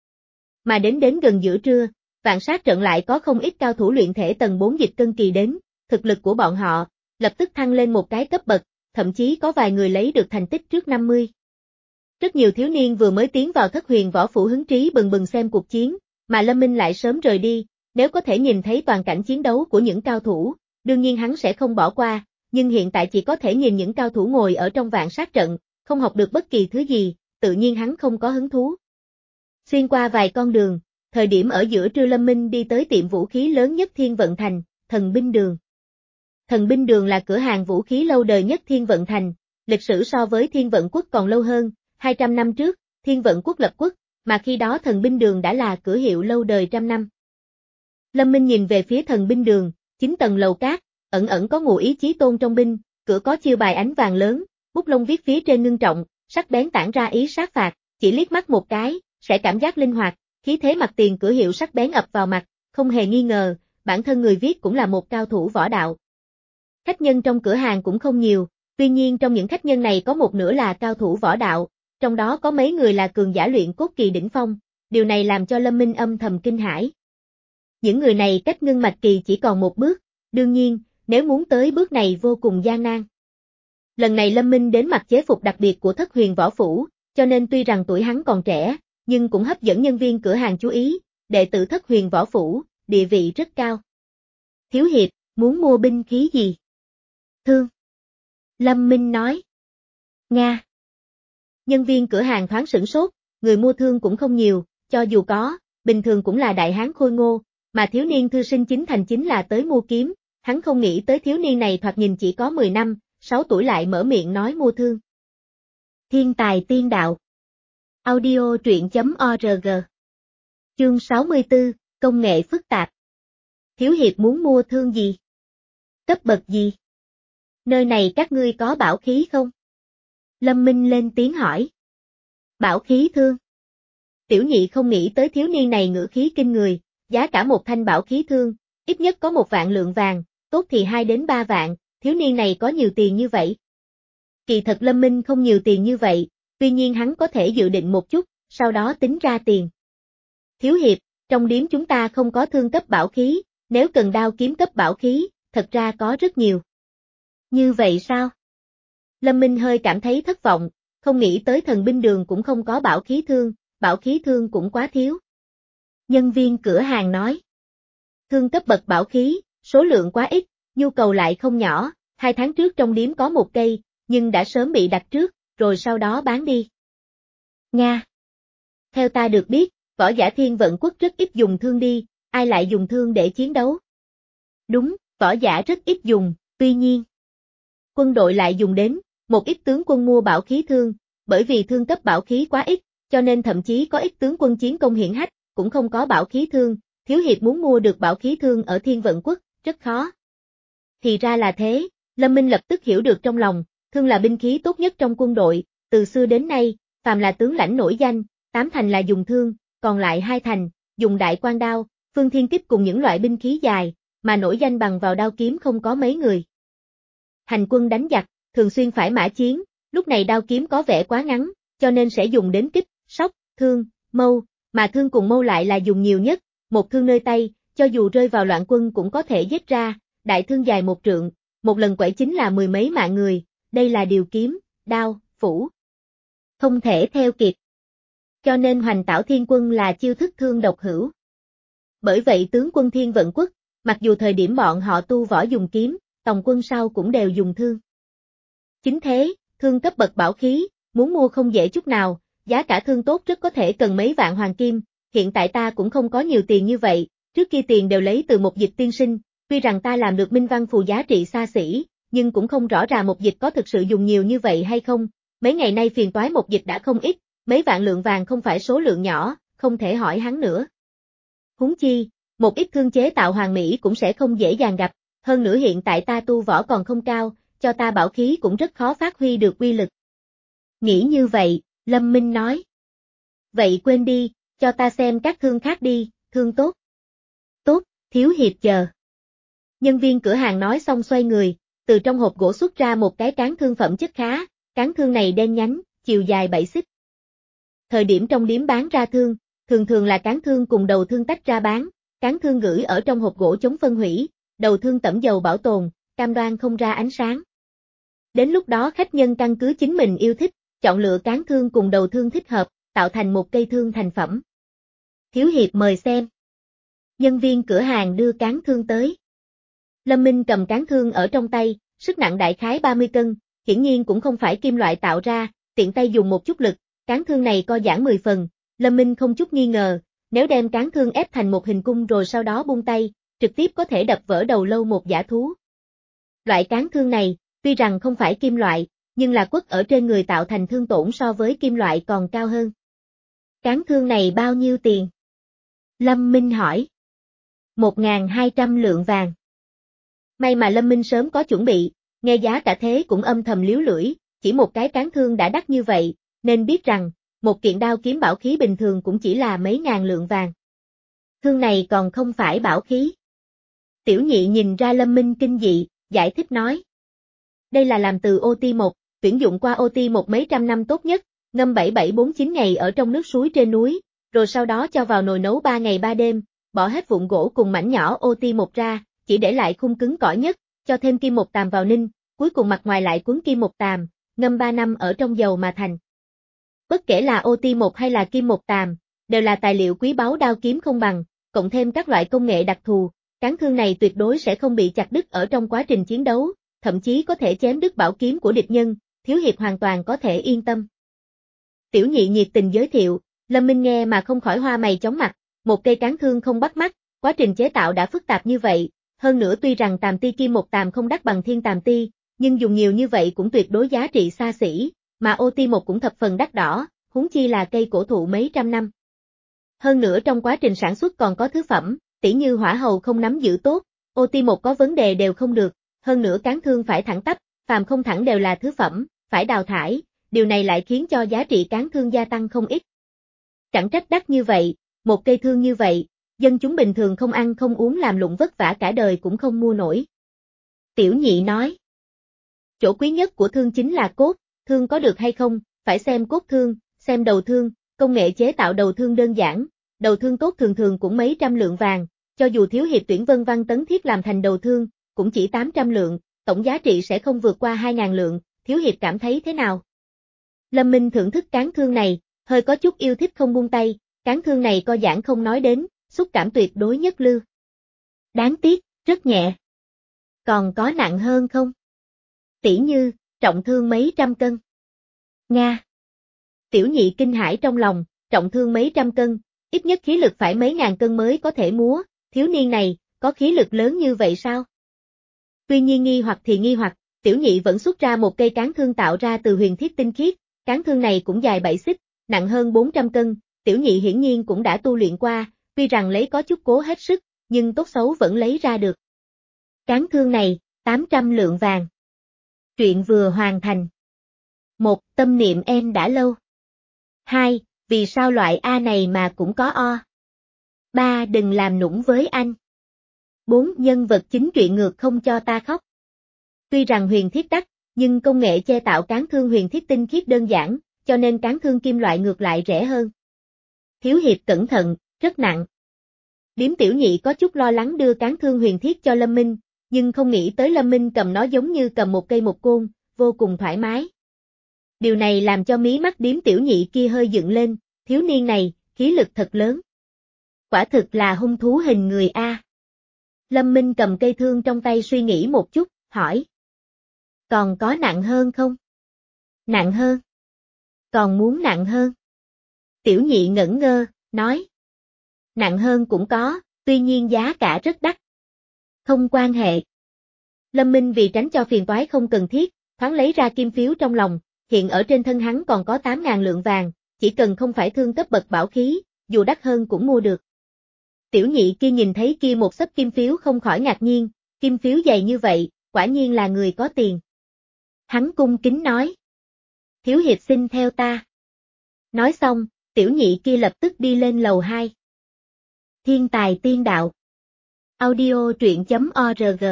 Mà đến đến gần giữa trưa, vạn sát trận lại có không ít cao thủ luyện thể tầng bốn dịch cân kỳ đến, thực lực của bọn họ, lập tức thăng lên một cái cấp bậc, thậm chí có vài người lấy được thành tích trước năm mươi. Rất nhiều thiếu niên vừa mới tiến vào thất huyền võ phủ hứng trí bừng bừng xem cuộc chiến, mà Lâm Minh lại sớm rời đi, nếu có thể nhìn thấy toàn cảnh chiến đấu của những cao thủ, đương nhiên hắn sẽ không bỏ qua, nhưng hiện tại chỉ có thể nhìn những cao thủ ngồi ở trong vạn sát trận, không học được bất kỳ thứ gì, tự nhiên hắn không có hứng thú. Xuyên qua vài con đường, thời điểm ở giữa trưa Lâm Minh đi tới tiệm vũ khí lớn nhất Thiên Vận Thành, Thần Binh Đường. Thần Binh Đường là cửa hàng vũ khí lâu đời nhất Thiên Vận Thành, lịch sử so với Thiên Vận Quốc còn lâu hơn, hai trăm năm trước, Thiên Vận Quốc lập quốc, mà khi đó Thần Binh Đường đã là cửa hiệu lâu đời trăm năm. Lâm Minh nhìn về phía Thần Binh Đường, chín tầng lầu cát, ẩn ẩn có ngụ ý chí tôn trong binh, cửa có chiêu bài ánh vàng lớn, bút lông viết phía trên ngưng trọng, sắc bén tản ra ý sát phạt, chỉ liếc mắt một cái, sẽ cảm giác linh hoạt, khí thế mặt tiền cửa hiệu sắc bén ập vào mặt, không hề nghi ngờ, bản thân người viết cũng là một cao thủ võ đạo. Khách nhân trong cửa hàng cũng không nhiều, tuy nhiên trong những khách nhân này có một nửa là cao thủ võ đạo, trong đó có mấy người là cường giả luyện cốt kỳ đỉnh phong, điều này làm cho Lâm Minh âm thầm kinh hãi. Những người này cách ngưng mạch kỳ chỉ còn một bước, đương nhiên, nếu muốn tới bước này vô cùng gian nan. Lần này Lâm Minh đến mặc chế phục đặc biệt của Thất Huyền Võ Phủ, cho nên tuy rằng tuổi hắn còn trẻ, nhưng cũng hấp dẫn nhân viên cửa hàng chú ý, đệ tử Thất Huyền Võ Phủ, địa vị rất cao. Thiếu hiệp, muốn mua binh khí gì? Thương. Lâm Minh nói. Nga. Nhân viên cửa hàng thoáng sửng sốt, người mua thương cũng không nhiều, cho dù có, bình thường cũng là đại hán khôi ngô, mà thiếu niên thư sinh chính thành chính là tới mua kiếm, hắn không nghĩ tới thiếu niên này thoạt nhìn chỉ có mười năm, sáu tuổi lại mở miệng nói mua thương. Thiên tài tiên đạo. Audio truyện chấm org. Chương sáu mươi tư, công nghệ phức tạp. Thiếu hiệp muốn mua thương gì? Cấp bậc gì? Nơi này các ngươi có bảo khí không? Lâm Minh lên tiếng hỏi. Bảo khí thương. Tiểu nhị không nghĩ tới thiếu niên này ngữ khí kinh người, giá cả một thanh bảo khí thương, ít nhất có một vạn lượng vàng, tốt thì hai đến ba vạn, thiếu niên này có nhiều tiền như vậy. Kỳ thật Lâm Minh không nhiều tiền như vậy, tuy nhiên hắn có thể dự định một chút, sau đó tính ra tiền. Thiếu hiệp, trong điếm chúng ta không có thương cấp bảo khí, nếu cần đao kiếm cấp bảo khí, thật ra có rất nhiều. Như vậy sao? Lâm Minh hơi cảm thấy thất vọng, không nghĩ tới Thần Binh Đường cũng không có bảo khí thương, bảo khí thương cũng quá thiếu. Nhân viên cửa hàng nói. Thương cấp bậc bảo khí, số lượng quá ít, nhu cầu lại không nhỏ, hai tháng trước trong điếm có một cây, nhưng đã sớm bị đặt trước, rồi sau đó bán đi. Nga. Theo ta được biết, võ giả Thiên Vận Quốc rất ít dùng thương đi, ai lại dùng thương để chiến đấu? Đúng, võ giả rất ít dùng, tuy nhiên. Quân đội lại dùng đến, một ít tướng quân mua bảo khí thương, bởi vì thương cấp bảo khí quá ít, cho nên thậm chí có ít tướng quân chiến công hiển hách, cũng không có bảo khí thương, thiếu hiệp muốn mua được bảo khí thương ở Thiên Vận Quốc, rất khó. Thì ra là thế, Lâm Minh lập tức hiểu được trong lòng, thương là binh khí tốt nhất trong quân đội, từ xưa đến nay, phàm là tướng lãnh nổi danh, tám thành là dùng thương, còn lại hai thành, dùng đại quan đao, phương thiên kích cùng những loại binh khí dài, mà nổi danh bằng vào đao kiếm không có mấy người. Hành quân đánh giặc, thường xuyên phải mã chiến, lúc này đao kiếm có vẻ quá ngắn, cho nên sẽ dùng đến kích, sóc, thương, mâu, mà thương cùng mâu lại là dùng nhiều nhất, một thương nơi tay, cho dù rơi vào loạn quân cũng có thể giết ra, đại thương dài một trượng, một lần quẩy chính là mười mấy mạng người, đây là điều kiếm, đao, phủ. Không thể theo kịp. Cho nên Hoành Tảo Thiên Quân là chiêu thức thương độc hữu. Bởi vậy tướng quân Thiên Vận Quốc, mặc dù thời điểm bọn họ tu võ dùng kiếm, tòng quân sau cũng đều dùng thương. Chính thế, thương cấp bậc bảo khí, muốn mua không dễ chút nào, giá cả thương tốt rất có thể cần mấy vạn hoàng kim, hiện tại ta cũng không có nhiều tiền như vậy, trước kia tiền đều lấy từ một dịch tiên sinh, tuy rằng ta làm được minh văn phù giá trị xa xỉ, nhưng cũng không rõ ràng một dịch có thực sự dùng nhiều như vậy hay không, mấy ngày nay phiền toái một dịch đã không ít, mấy vạn lượng vàng không phải số lượng nhỏ, không thể hỏi hắn nữa. Huống chi, một ít thương chế tạo hoàn mỹ cũng sẽ không dễ dàng gặp, hơn nữa hiện tại ta tu võ còn không cao, cho ta bảo khí cũng rất khó phát huy được uy lực. Nghĩ như vậy, Lâm Minh nói. Vậy quên đi, cho ta xem các thương khác đi, thương tốt. Tốt, thiếu hiệp chờ. Nhân viên cửa hàng nói xong xoay người, từ trong hộp gỗ xuất ra một cái cán thương phẩm chất khá, cán thương này đen nhánh, chiều dài bảy xích. Thời điểm trong điếm bán ra thương, thường thường là cán thương cùng đầu thương tách ra bán, cán thương gửi ở trong hộp gỗ chống phân hủy, đầu thương tẩm dầu bảo tồn, cam đoan không ra ánh sáng. Đến lúc đó khách nhân căn cứ chính mình yêu thích, chọn lựa cán thương cùng đầu thương thích hợp, tạo thành một cây thương thành phẩm. Thiếu hiệp mời xem. Nhân viên cửa hàng đưa cán thương tới. Lâm Minh cầm cán thương ở trong tay, sức nặng đại khái ba mươi cân, hiển nhiên cũng không phải kim loại tạo ra, tiện tay dùng một chút lực, cán thương này co giãn mười phần, Lâm Minh không chút nghi ngờ, nếu đem cán thương ép thành một hình cung rồi sau đó buông tay, trực tiếp có thể đập vỡ đầu lâu một dã thú. Loại cán thương này, tuy rằng không phải kim loại, nhưng là quất ở trên người tạo thành thương tổn so với kim loại còn cao hơn. Cán thương này bao nhiêu tiền? Lâm Minh hỏi. một nghìn hai trăm lượng vàng. May mà Lâm Minh sớm có chuẩn bị, nghe giá cả thế cũng âm thầm liếu lưỡi, chỉ một cái cán thương đã đắt như vậy, nên biết rằng, một kiện đao kiếm bảo khí bình thường cũng chỉ là mấy ngàn lượng vàng. Thương này còn không phải bảo khí. Tiểu nhị nhìn ra Lâm Minh kinh dị, giải thích nói. Đây là làm từ ô ti một, tuyển dụng qua ô ti một mấy trăm năm tốt nhất, ngâm bảy bảy bốn chín ngày ở trong nước suối trên núi, rồi sau đó cho vào nồi nấu ba ngày ba đêm, bỏ hết vụn gỗ cùng mảnh nhỏ ô ti một ra, chỉ để lại khung cứng cỏi nhất, cho thêm kim một tàm vào ninh, cuối cùng mặt ngoài lại quấn kim một tàm, ngâm ba năm ở trong dầu mà thành. Bất kể là ô ti một hay là kim một tàm, đều là tài liệu quý báu đao kiếm không bằng, cộng thêm các loại công nghệ đặc thù, cán thương này tuyệt đối sẽ không bị chặt đứt ở trong quá trình chiến đấu, thậm chí có thể chém đứt bảo kiếm của địch nhân, thiếu hiệp hoàn toàn có thể yên tâm. Tiểu nhị nhiệt tình giới thiệu, Lâm Minh nghe mà không khỏi hoa mày chóng mặt, một cây cán thương không bắt mắt, quá trình chế tạo đã phức tạp như vậy, hơn nữa tuy rằng tàm ti kim một tàm không đắt bằng thiên tàm ti, nhưng dùng nhiều như vậy cũng tuyệt đối giá trị xa xỉ, mà ô ti một cũng thập phần đắt đỏ, huống chi là cây cổ thụ mấy trăm năm. Hơn nữa trong quá trình sản xuất còn có thứ phẩm, tỉ như hỏa hầu không nắm giữ tốt, ô ti một có vấn đề đều không được, hơn nữa cán thương phải thẳng tắp, phàm không thẳng đều là thứ phẩm, phải đào thải, điều này lại khiến cho giá trị cán thương gia tăng không ít. Chẳng trách đắt như vậy, một cây thương như vậy, dân chúng bình thường không ăn không uống làm lụng vất vả cả đời cũng không mua nổi. Tiểu nhị nói, chỗ quý nhất của thương chính là cốt, thương có được hay không, phải xem cốt thương, xem đầu thương, công nghệ chế tạo đầu thương đơn giản, đầu thương tốt thường thường cũng mấy trăm lượng vàng, cho dù thiếu hiệp tuyển Vân Văn Tấn Thiết làm thành đầu thương, cũng chỉ tám trăm lượng, tổng giá trị sẽ không vượt qua hai ngàn lượng, thiếu hiệp cảm thấy thế nào? Lâm Minh thưởng thức cán thương này, hơi có chút yêu thích không buông tay, cán thương này co giãn không nói đến, xúc cảm tuyệt đối nhất lưu. Đáng tiếc, rất nhẹ. Còn có nặng hơn không? Tỉ như, trọng thương mấy trăm cân. Nga. Tiểu nhị kinh hãi trong lòng, trọng thương mấy trăm cân, ít nhất khí lực phải mấy ngàn cân mới có thể múa, thiếu niên này, có khí lực lớn như vậy sao? Tuy nhiên nghi hoặc thì nghi hoặc, tiểu nhị vẫn xuất ra một cây cán thương tạo ra từ huyền thiết tinh khiết, cán thương này cũng dài bảy xích, nặng hơn bốn trăm cân, tiểu nhị hiển nhiên cũng đã tu luyện qua, tuy rằng lấy có chút cố hết sức, nhưng tốt xấu vẫn lấy ra được. Cán thương này, tám trăm lượng vàng. Chuyện vừa hoàn thành. một. Tâm niệm em đã lâu. hai. Vì sao loại A này mà cũng có O? ba. Đừng làm nũng với anh. bốn. Nhân vật chính truyện ngược không cho ta khóc. Tuy rằng huyền thiết đắt, nhưng công nghệ chế tạo cán thương huyền thiết tinh khiết đơn giản, cho nên cán thương kim loại ngược lại rẻ hơn. Thiếu hiệp cẩn thận, rất nặng. Điếm tiểu nhị có chút lo lắng đưa cán thương huyền thiết cho Lâm Minh, nhưng không nghĩ tới Lâm Minh cầm nó giống như cầm một cây một côn, vô cùng thoải mái. Điều này làm cho mí mắt điếm tiểu nhị kia hơi dựng lên, thiếu niên này, khí lực thật lớn. Quả thực là hung thú hình người a. Lâm Minh cầm cây thương trong tay suy nghĩ một chút, hỏi. Còn có nặng hơn không? Nặng hơn? Còn muốn nặng hơn? Tiểu nhị ngẩn ngơ, nói. Nặng hơn cũng có, tuy nhiên giá cả rất đắt. Không quan hệ. Lâm Minh vì tránh cho phiền toái không cần thiết, thoáng lấy ra kim phiếu trong lòng, hiện ở trên thân hắn còn có tám ngàn lượng vàng, chỉ cần không phải thương cấp bậc bảo khí, dù đắt hơn cũng mua được. Tiểu nhị kia nhìn thấy kia một xấp kim phiếu không khỏi ngạc nhiên, kim phiếu dày như vậy, quả nhiên là người có tiền. Hắn cung kính nói. Thiếu hiệp xin theo ta. Nói xong, tiểu nhị kia lập tức đi lên lầu hai. Thiên tài tiên đạo. Audio truyện chấm org.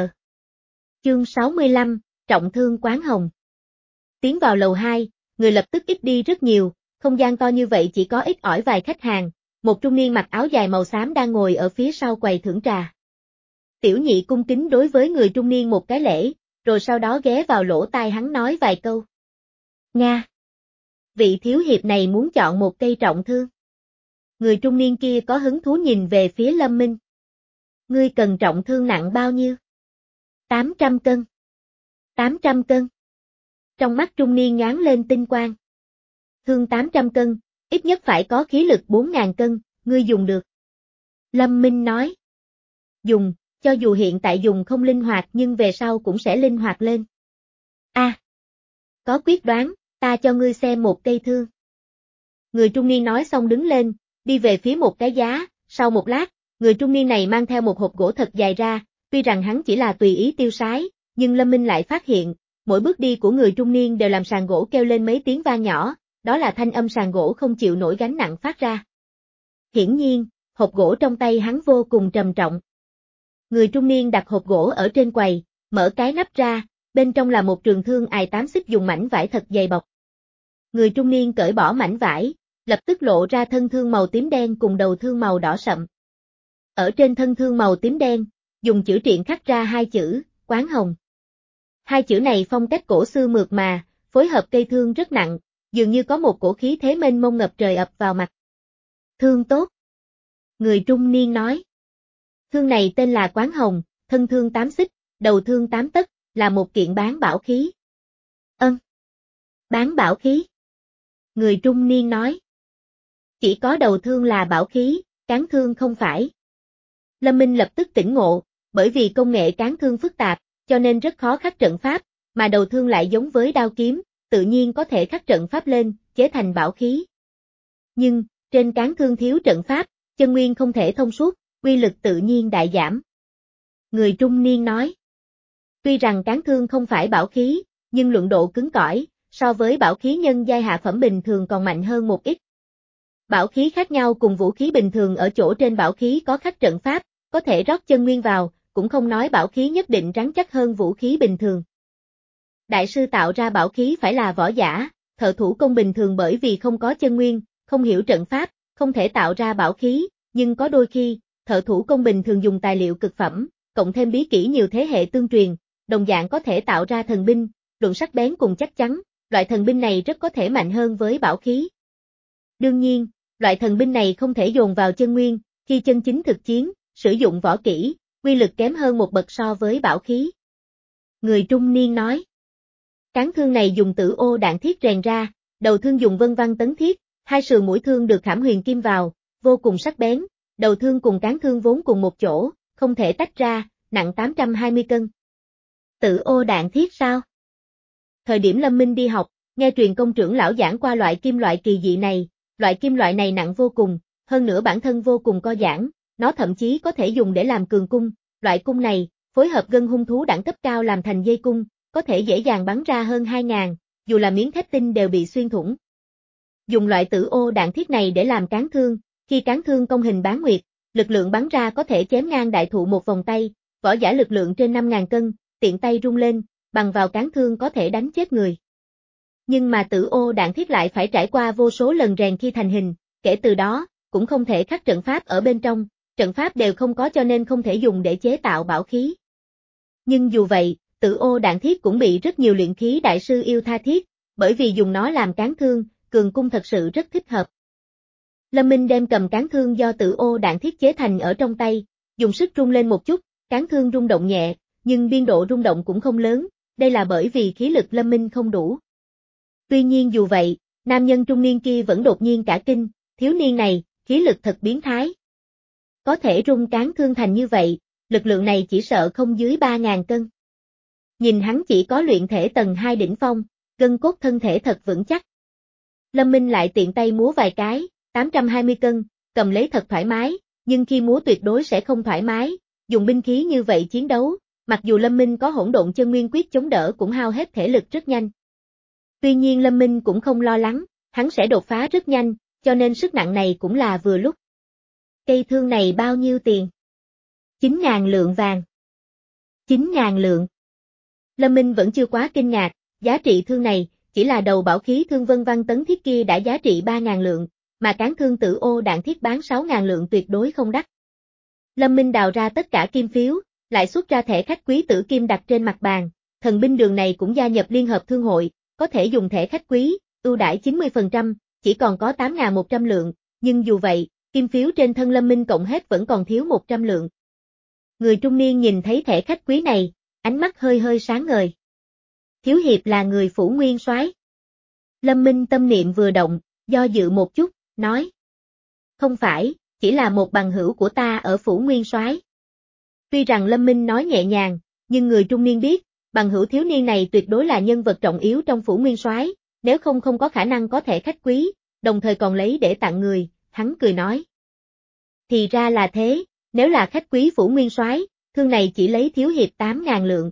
Chương sáu mươi lăm, trọng thương quán hồng. Tiến vào lầu hai, người lập tức ít đi rất nhiều, không gian to như vậy chỉ có ít ỏi vài khách hàng, một trung niên mặc áo dài màu xám đang ngồi ở phía sau quầy thưởng trà. Tiểu nhị cung kính đối với người trung niên một cái lễ, rồi sau đó ghé vào lỗ tai hắn nói vài câu. Nga! Vị thiếu hiệp này muốn chọn một cây trọng thương. Người trung niên kia có hứng thú nhìn về phía Lâm Minh. Ngươi cần trọng thương nặng bao nhiêu? tám trăm cân. tám trăm cân. Trong mắt trung niên ngáng lên tinh quang. Thương tám trăm cân, ít nhất phải có khí lực bốn ngàn cân, ngươi dùng được. Lâm Minh nói. Dùng, cho dù hiện tại dùng không linh hoạt nhưng về sau cũng sẽ linh hoạt lên. A, à, có quyết đoán, ta cho ngươi xem một cây thương. Người trung niên nói xong đứng lên, đi về phía một cái giá, sau một lát, người trung niên này mang theo một hộp gỗ thật dài ra, tuy rằng hắn chỉ là tùy ý tiêu sái, nhưng Lâm Minh lại phát hiện, mỗi bước đi của người trung niên đều làm sàn gỗ kêu lên mấy tiếng vang nhỏ, đó là thanh âm sàn gỗ không chịu nổi gánh nặng phát ra. Hiển nhiên, hộp gỗ trong tay hắn vô cùng trầm trọng. Người trung niên đặt hộp gỗ ở trên quầy, mở cái nắp ra, bên trong là một trường thương ài tám xích dùng mảnh vải thật dày bọc. Người trung niên cởi bỏ mảnh vải, lập tức lộ ra thân thương màu tím đen cùng đầu thương màu đỏ sậm. Ở trên thân thương màu tím đen, dùng chữ triện khắc ra hai chữ, Quán Hồng. Hai chữ này phong cách cổ xưa mượt mà, phối hợp cây thương rất nặng, dường như có một cổ khí thế mênh mông ngập trời ập vào mặt. Thương tốt. Người trung niên nói. Thương này tên là Quán Hồng, thân thương tám xích, đầu thương tám tấc, là một kiện bán bảo khí. Ân. Bán bảo khí. Người trung niên nói. Chỉ có đầu thương là bảo khí, cán thương không phải. Lâm Minh lập tức tỉnh ngộ, bởi vì công nghệ cán thương phức tạp, cho nên rất khó khắc trận pháp, mà đầu thương lại giống với đao kiếm, tự nhiên có thể khắc trận pháp lên, chế thành bảo khí. Nhưng, trên cán thương thiếu trận pháp, chân nguyên không thể thông suốt, uy lực tự nhiên đại giảm. Người trung niên nói. Tuy rằng cán thương không phải bảo khí, nhưng luận độ cứng cỏi, so với bảo khí nhân giai hạ phẩm bình thường còn mạnh hơn một ít. Bảo khí khác nhau cùng vũ khí bình thường ở chỗ trên bảo khí có khắc trận pháp, có thể rót chân nguyên vào, cũng không nói bảo khí nhất định rắn chắc hơn vũ khí bình thường. Đại sư tạo ra bảo khí phải là võ giả, thợ thủ công bình thường bởi vì không có chân nguyên, không hiểu trận pháp, không thể tạo ra bảo khí, nhưng có đôi khi, thợ thủ công bình thường dùng tài liệu cực phẩm, cộng thêm bí kỹ nhiều thế hệ tương truyền, đồng dạng có thể tạo ra thần binh, luận sắc bén cùng chắc chắn, loại thần binh này rất có thể mạnh hơn với bảo khí. Đương nhiên, loại thần binh này không thể dồn vào chân nguyên, khi chân chính thực chiến, sử dụng võ kỹ, uy lực kém hơn một bậc so với bảo khí. Người trung niên nói. Cán thương này dùng tử ô đạn thiết rèn ra, đầu thương dùng vân văn tấn thiết, hai sườn mũi thương được khảm huyền kim vào, vô cùng sắc bén, đầu thương cùng cán thương vốn cùng một chỗ, không thể tách ra, nặng tám trăm hai mươi cân. Tử ô đạn thiết sao? Thời điểm Lâm Minh đi học, nghe truyền công trưởng lão giảng qua loại kim loại kỳ dị này, loại kim loại này nặng vô cùng, hơn nữa bản thân vô cùng co giãn, nó thậm chí có thể dùng để làm cường cung, loại cung này, phối hợp gân hung thú đẳng cấp cao làm thành dây cung, có thể dễ dàng bắn ra hơn hai ngàn, dù là miếng thép tinh đều bị xuyên thủng. Dùng loại tử ô đạn thiết này để làm cán thương, khi cán thương công hình bán nguyệt, lực lượng bắn ra có thể chém ngang đại thụ một vòng tay, võ giả lực lượng trên năm ngàn cân, tiện tay rung lên, bằng vào cán thương có thể đánh chết người. Nhưng mà tử ô đạn thiết lại phải trải qua vô số lần rèn khi thành hình, kể từ đó, cũng không thể khắc trận pháp ở bên trong, trận pháp đều không có cho nên không thể dùng để chế tạo bảo khí. Nhưng dù vậy, Tử ô đạn thiết cũng bị rất nhiều luyện khí đại sư yêu tha thiết, bởi vì dùng nó làm cán thương, cường cung thật sự rất thích hợp. Lâm Minh đem cầm cán thương do tử ô đạn thiết chế thành ở trong tay, dùng sức rung lên một chút, cán thương rung động nhẹ, nhưng biên độ rung động cũng không lớn, đây là bởi vì khí lực Lâm Minh không đủ. Tuy nhiên dù vậy, nam nhân trung niên kia vẫn đột nhiên cả kinh, thiếu niên này, khí lực thật biến thái. Có thể rung cán thương thành như vậy, lực lượng này chỉ sợ không dưới ba ngàn cân. Nhìn hắn chỉ có luyện thể tầng hai đỉnh phong, gân cốt thân thể thật vững chắc. Lâm Minh lại tiện tay múa vài cái, tám trăm hai mươi cân, cầm lấy thật thoải mái, nhưng khi múa tuyệt đối sẽ không thoải mái, dùng binh khí như vậy chiến đấu, mặc dù Lâm Minh có hỗn độn chân nguyên quyết chống đỡ cũng hao hết thể lực rất nhanh. Tuy nhiên Lâm Minh cũng không lo lắng, hắn sẽ đột phá rất nhanh, cho nên sức nặng này cũng là vừa lúc. Cây thương này bao nhiêu tiền? chín ngàn lượng vàng. chín ngàn lượng. Lâm Minh vẫn chưa quá kinh ngạc, giá trị thương này, chỉ là đầu bảo khí thương vân văn tấn thiết kia đã giá trị ba ngàn lượng, mà cán thương tử ô đạn thiết bán sáu ngàn lượng tuyệt đối không đắt. Lâm Minh đào ra tất cả kim phiếu, lại xuất ra thẻ khách quý tử kim đặt trên mặt bàn, thần binh đường này cũng gia nhập liên hợp thương hội, có thể dùng thẻ khách quý, ưu đãi chín mươi phần trăm, chỉ còn có tám nghìn một trăm lượng, nhưng dù vậy, kim phiếu trên thân Lâm Minh cộng hết vẫn còn thiếu một trăm lượng. Người trung niên nhìn thấy thẻ khách quý này, ánh mắt hơi hơi sáng ngời. Thiếu hiệp là người Phủ Nguyên Soái. Lâm Minh tâm niệm vừa động, do dự một chút, nói. Không phải, chỉ là một bằng hữu của ta ở Phủ Nguyên Soái. Tuy rằng Lâm Minh nói nhẹ nhàng, nhưng người trung niên biết, bằng hữu thiếu niên này tuyệt đối là nhân vật trọng yếu trong Phủ Nguyên Soái, nếu không không có khả năng có thể khách quý, đồng thời còn lấy để tặng người, hắn cười nói. Thì ra là thế, nếu là khách quý Phủ Nguyên Soái, thương này chỉ lấy thiếu hiệp tám ngàn lượng.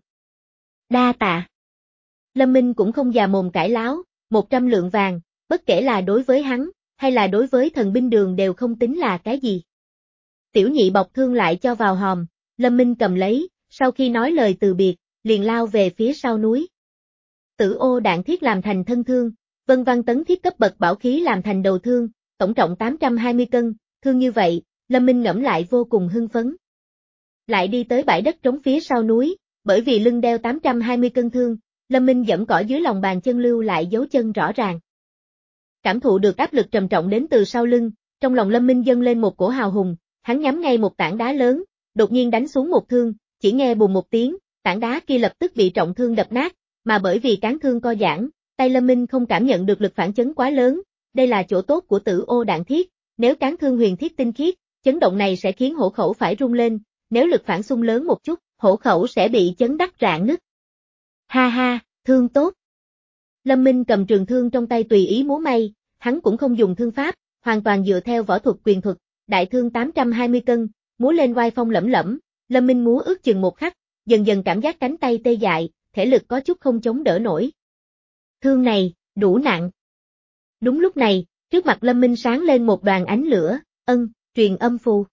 Đa tạ. Lâm Minh cũng không già mồm cãi láo, một trăm lượng vàng, bất kể là đối với hắn, hay là đối với thần binh đường đều không tính là cái gì. Tiểu nhị bọc thương lại cho vào hòm, Lâm Minh cầm lấy, sau khi nói lời từ biệt, liền lao về phía sau núi. Tử ô đạn thiết làm thành thân thương, vân văn tấn thiết cấp bậc bảo khí làm thành đầu thương, tổng trọng tám trăm hai mươi cân, thương như vậy, Lâm Minh ngẫm lại vô cùng hưng phấn. Lại đi tới bãi đất trống phía sau núi, bởi vì lưng đeo tám trăm hai mươi cân thương, Lâm Minh dẫm cỏ dưới lòng bàn chân lưu lại dấu chân rõ ràng. Cảm thụ được áp lực trầm trọng đến từ sau lưng, trong lòng Lâm Minh dâng lên một cổ hào hùng, hắn nhắm ngay một tảng đá lớn, đột nhiên đánh xuống một thương, chỉ nghe bùm một tiếng, tảng đá kia lập tức bị trọng thương đập nát, mà bởi vì cán thương co giãn, tay Lâm Minh không cảm nhận được lực phản chấn quá lớn, đây là chỗ tốt của tử ô đạn thiết, nếu cán thương huyền thiết tinh khiết, chấn động này sẽ khiến hổ khẩu phải rung lên, nếu lực phản xung lớn một chút, hổ khẩu sẽ bị chấn đắc rạn nứt. Ha ha, thương tốt. Lâm Minh cầm trường thương trong tay tùy ý múa may, hắn cũng không dùng thương pháp, hoàn toàn dựa theo võ thuật quyền thuật, đại thương tám trăm hai mươi cân, múa lên oai phong lẫm lẫm, Lâm Minh múa ước chừng một khắc, dần dần cảm giác cánh tay tê dại, thể lực có chút không chống đỡ nổi. Thương này, đủ nặng. Đúng lúc này, trước mặt Lâm Minh sáng lên một đoàn ánh lửa, ân, truyền âm phù.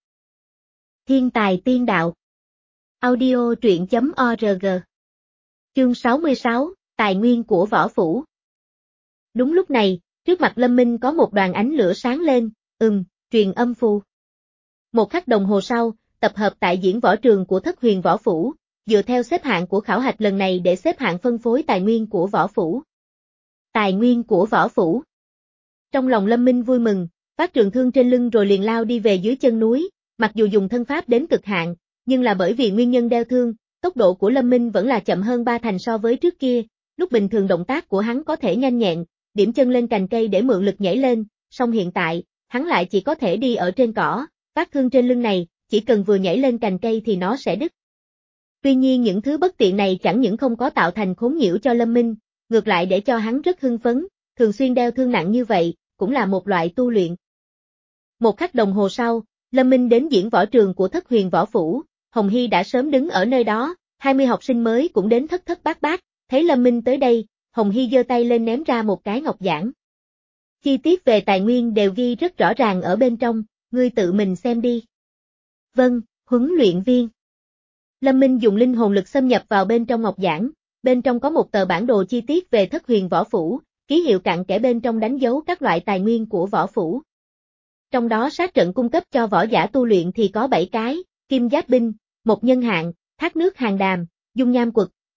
Thiên tài tiên đạo. Audio truyện chấm org. Chương sáu mươi sáu, Tài nguyên của võ phủ. Đúng lúc này, trước mặt Lâm Minh có một đoàn ánh lửa sáng lên, ừm, truyền âm phù. Một khắc đồng hồ sau, tập hợp tại diễn võ trường của Thất Huyền Võ Phủ, dựa theo xếp hạng của khảo hạch lần này để xếp hạng phân phối tài nguyên của võ phủ. Tài nguyên của võ phủ. Trong lòng Lâm Minh vui mừng, phát trường thương trên lưng rồi liền lao đi về dưới chân núi, mặc dù dùng thân pháp đến cực hạn, nhưng là bởi vì nguyên nhân đeo thương, tốc độ của Lâm Minh vẫn là chậm hơn ba thành so với trước kia, lúc bình thường động tác của hắn có thể nhanh nhẹn, điểm chân lên cành cây để mượn lực nhảy lên, song hiện tại, hắn lại chỉ có thể đi ở trên cỏ, phát thương trên lưng này, chỉ cần vừa nhảy lên cành cây thì nó sẽ đứt. Tuy nhiên những thứ bất tiện này chẳng những không có tạo thành khốn nhiễu cho Lâm Minh, ngược lại để cho hắn rất hưng phấn, thường xuyên đeo thương nặng như vậy, cũng là một loại tu luyện. Một khắc đồng hồ sau, Lâm Minh đến diễn võ trường của Thất Huyền Võ Phủ, Hồng Hy đã sớm đứng ở nơi đó, hai mươi học sinh mới cũng đến thất thất bát bát, thấy Lâm Minh tới đây, Hồng Hy giơ tay lên ném ra một cái ngọc giản. Chi tiết về tài nguyên đều ghi rất rõ ràng ở bên trong, ngươi tự mình xem đi. Vâng, huấn luyện viên. Lâm Minh dùng linh hồn lực xâm nhập vào bên trong ngọc giản, bên trong có một tờ bản đồ chi tiết về Thất Huyền Võ Phủ, ký hiệu cặn kẽ bên trong đánh dấu các loại tài nguyên của võ phủ. Trong đó sát trận cung cấp cho võ giả tu luyện thì có bảy cái, kim giáp binh, một nhân hạng, thác nước hàng đàm, dung nham quật,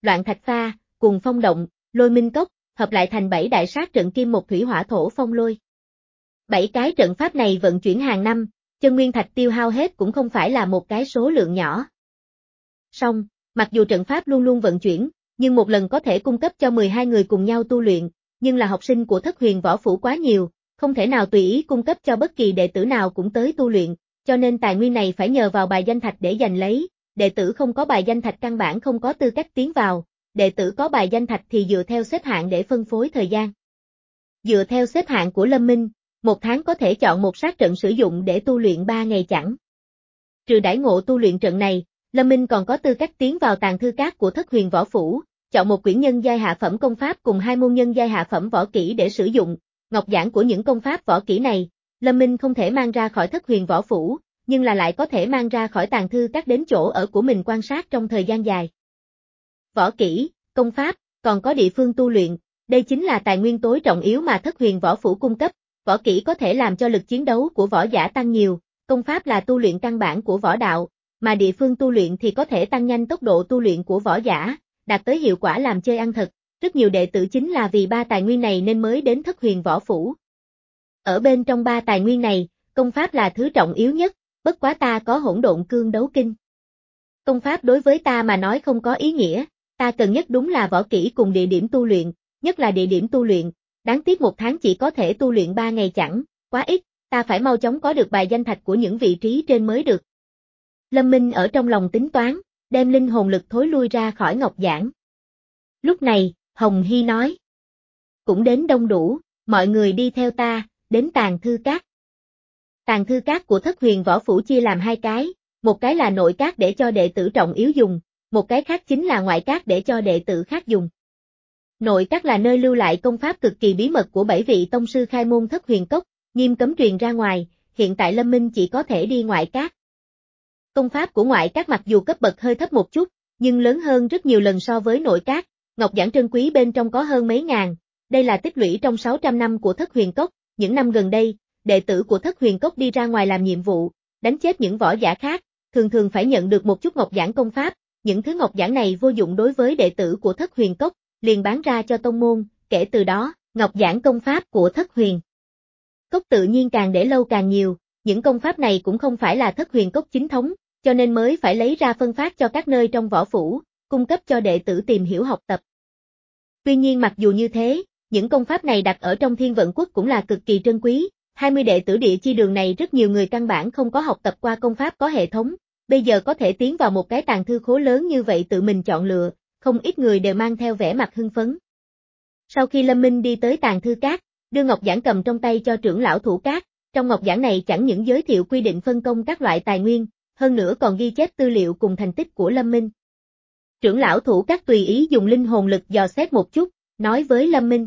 loạn thạch pha, cùng phong động, lôi minh cốc, hợp lại thành bảy đại sát trận kim một thủy hỏa thổ phong lôi. Bảy cái trận pháp này vận chuyển hàng năm, chân nguyên thạch tiêu hao hết cũng không phải là một cái số lượng nhỏ. Song, mặc dù trận pháp luôn luôn vận chuyển, nhưng một lần có thể cung cấp cho mười hai người cùng nhau tu luyện, nhưng là học sinh của Thất Huyền Võ Phủ quá nhiều, không thể nào tùy ý cung cấp cho bất kỳ đệ tử nào cũng tới tu luyện, cho nên tài nguyên này phải nhờ vào bài danh thạch để giành lấy, đệ tử không có bài danh thạch căn bản không có tư cách tiến vào, đệ tử có bài danh thạch thì dựa theo xếp hạng để phân phối thời gian. Dựa theo xếp hạng của Lâm Minh, một tháng có thể chọn một sát trận sử dụng để tu luyện ba ngày chẳng. Trừ đãi ngộ tu luyện trận này, Lâm Minh còn có tư cách tiến vào tàng thư các của Thất Huyền Võ Phủ, chọn một quyển nhân giai hạ phẩm công pháp cùng hai môn nhân giai hạ phẩm võ kỹ để sử dụng. Ngọc giản của những công pháp võ kỹ này, Lâm Minh không thể mang ra khỏi Thất Huyền Võ Phủ, nhưng là lại có thể mang ra khỏi tàng thư các đến chỗ ở của mình quan sát trong thời gian dài. Võ kỹ, công pháp, còn có địa phương tu luyện, đây chính là tài nguyên tối trọng yếu mà Thất Huyền Võ Phủ cung cấp. Võ kỹ có thể làm cho lực chiến đấu của võ giả tăng nhiều, công pháp là tu luyện căn bản của võ đạo, mà địa phương tu luyện thì có thể tăng nhanh tốc độ tu luyện của võ giả, đạt tới hiệu quả làm chơi ăn thật. Rất nhiều đệ tử chính là vì ba tài nguyên này nên mới đến Thất Huyền Võ Phủ. Ở bên trong ba tài nguyên này, công pháp là thứ trọng yếu nhất, bất quá ta có Hỗn Độn Cương Đấu Kinh. Công pháp đối với ta mà nói không có ý nghĩa, ta cần nhất đúng là võ kỹ cùng địa điểm tu luyện, nhất là địa điểm tu luyện, đáng tiếc một tháng chỉ có thể tu luyện ba ngày chẳng, quá ít, ta phải mau chóng có được bài danh thạch của những vị trí trên mới được. Lâm Minh ở trong lòng tính toán, đem linh hồn lực thối lui ra khỏi ngọc giản. Lúc này, Hồng Hy nói. Cũng đến đông đủ, mọi người đi theo ta, đến tàng thư các. Tàng thư các của Thất Huyền Võ Phủ chia làm hai cái, một cái là nội các để cho đệ tử trọng yếu dùng, một cái khác chính là ngoại các để cho đệ tử khác dùng. Nội các là nơi lưu lại công pháp cực kỳ bí mật của bảy vị tông sư khai môn Thất Huyền Cốc, nghiêm cấm truyền ra ngoài, hiện tại Lâm Minh chỉ có thể đi ngoại các. Công pháp của ngoại các mặc dù cấp bậc hơi thấp một chút, nhưng lớn hơn rất nhiều lần so với nội các, ngọc giản trân quý bên trong có hơn mấy ngàn, đây là tích lũy trong sáu trăm năm của Thất Huyền Cốc, những năm gần đây, đệ tử của Thất Huyền Cốc đi ra ngoài làm nhiệm vụ, đánh chết những võ giả khác, thường thường phải nhận được một chút ngọc giản công pháp, những thứ ngọc giản này vô dụng đối với đệ tử của Thất Huyền Cốc, liền bán ra cho tông môn, kể từ đó, ngọc giản công pháp của Thất Huyền Cốc tự nhiên càng để lâu càng nhiều, những công pháp này cũng không phải là Thất Huyền Cốc chính thống, cho nên mới phải lấy ra phân phát cho các nơi trong võ phủ, cung cấp cho đệ tử tìm hiểu học tập. Tuy nhiên mặc dù như thế, những công pháp này đặt ở trong Thiên Vận Quốc cũng là cực kỳ trân quý, hai mươi đệ tử địa chi đường này rất nhiều người căn bản không có học tập qua công pháp có hệ thống, bây giờ có thể tiến vào một cái tàng thư khố lớn như vậy tự mình chọn lựa, không ít người đều mang theo vẻ mặt hưng phấn. Sau khi Lâm Minh đi tới tàng thư các, đưa ngọc giản cầm trong tay cho trưởng lão thủ các, trong ngọc giản này chẳng những giới thiệu quy định phân công các loại tài nguyên, hơn nữa còn ghi chép tư liệu cùng thành tích của Lâm Minh. Trưởng lão thủ các tùy ý dùng linh hồn lực dò xét một chút, nói với Lâm Minh.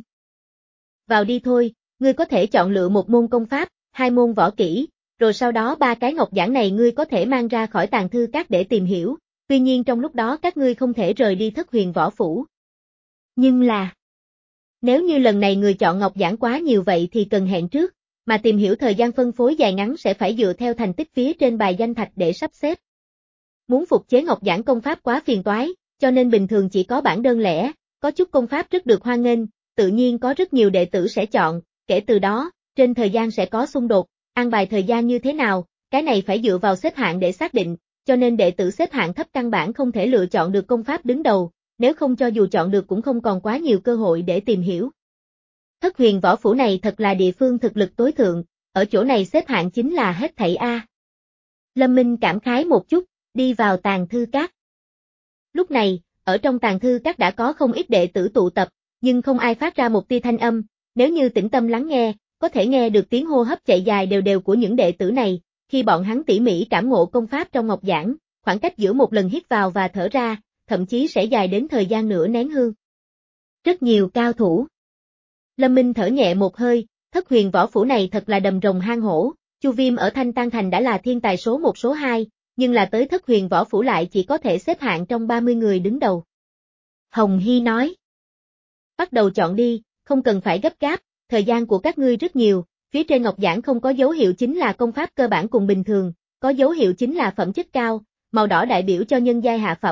Vào đi thôi, ngươi có thể chọn lựa một môn công pháp, hai môn võ kỹ, rồi sau đó ba cái ngọc giản này ngươi có thể mang ra khỏi tàng thư các để tìm hiểu, tuy nhiên trong lúc đó các ngươi không thể rời đi Thất Huyền Võ Phủ. Nhưng là, nếu như lần này người chọn ngọc giản quá nhiều vậy thì cần hẹn trước, mà tìm hiểu thời gian phân phối dài ngắn sẽ phải dựa theo thành tích phía trên bài danh thạch để sắp xếp. Muốn phục chế ngọc giản công pháp quá phiền toái, cho nên bình thường chỉ có bản đơn lẻ, có chút công pháp rất được hoan nghênh, tự nhiên có rất nhiều đệ tử sẽ chọn, kể từ đó, trên thời gian sẽ có xung đột, an bài thời gian như thế nào, cái này phải dựa vào xếp hạng để xác định, cho nên đệ tử xếp hạng thấp căn bản không thể lựa chọn được công pháp đứng đầu, nếu không cho dù chọn được cũng không còn quá nhiều cơ hội để tìm hiểu. Thất Huyền Võ Phủ này thật là địa phương thực lực tối thượng, ở chỗ này xếp hạng chính là hết thảy A. Lâm Minh cảm khái một chút, đi vào tàng thư các. Lúc này, ở trong tàng thư các đã có không ít đệ tử tụ tập, nhưng không ai phát ra một tia thanh âm, nếu như tĩnh tâm lắng nghe, có thể nghe được tiếng hô hấp chạy dài đều đều của những đệ tử này, khi bọn hắn tỉ mỉ cảm ngộ công pháp trong ngọc giản, khoảng cách giữa một lần hít vào và thở ra, thậm chí sẽ dài đến thời gian nửa nén hương. Rất nhiều cao thủ. Lâm Minh thở nhẹ một hơi, Thất Huyền Võ Phủ này thật là đầm rồng hang hổ, Chu Viêm ở Thanh Tan Thành đã là thiên tài số một số hai, nhưng là tới Thất Huyền Võ Phủ lại chỉ có thể xếp hạng trong ba mươi người đứng đầu. Hồng Hy nói. Bắt đầu chọn đi, không cần phải gấp gáp, thời gian của các ngươi rất nhiều, phía trên ngọc giản không có dấu hiệu chính là công pháp cơ bản cùng bình thường, có dấu hiệu chính là phẩm chất cao, màu đỏ đại biểu cho nhân giai hạ phẩm,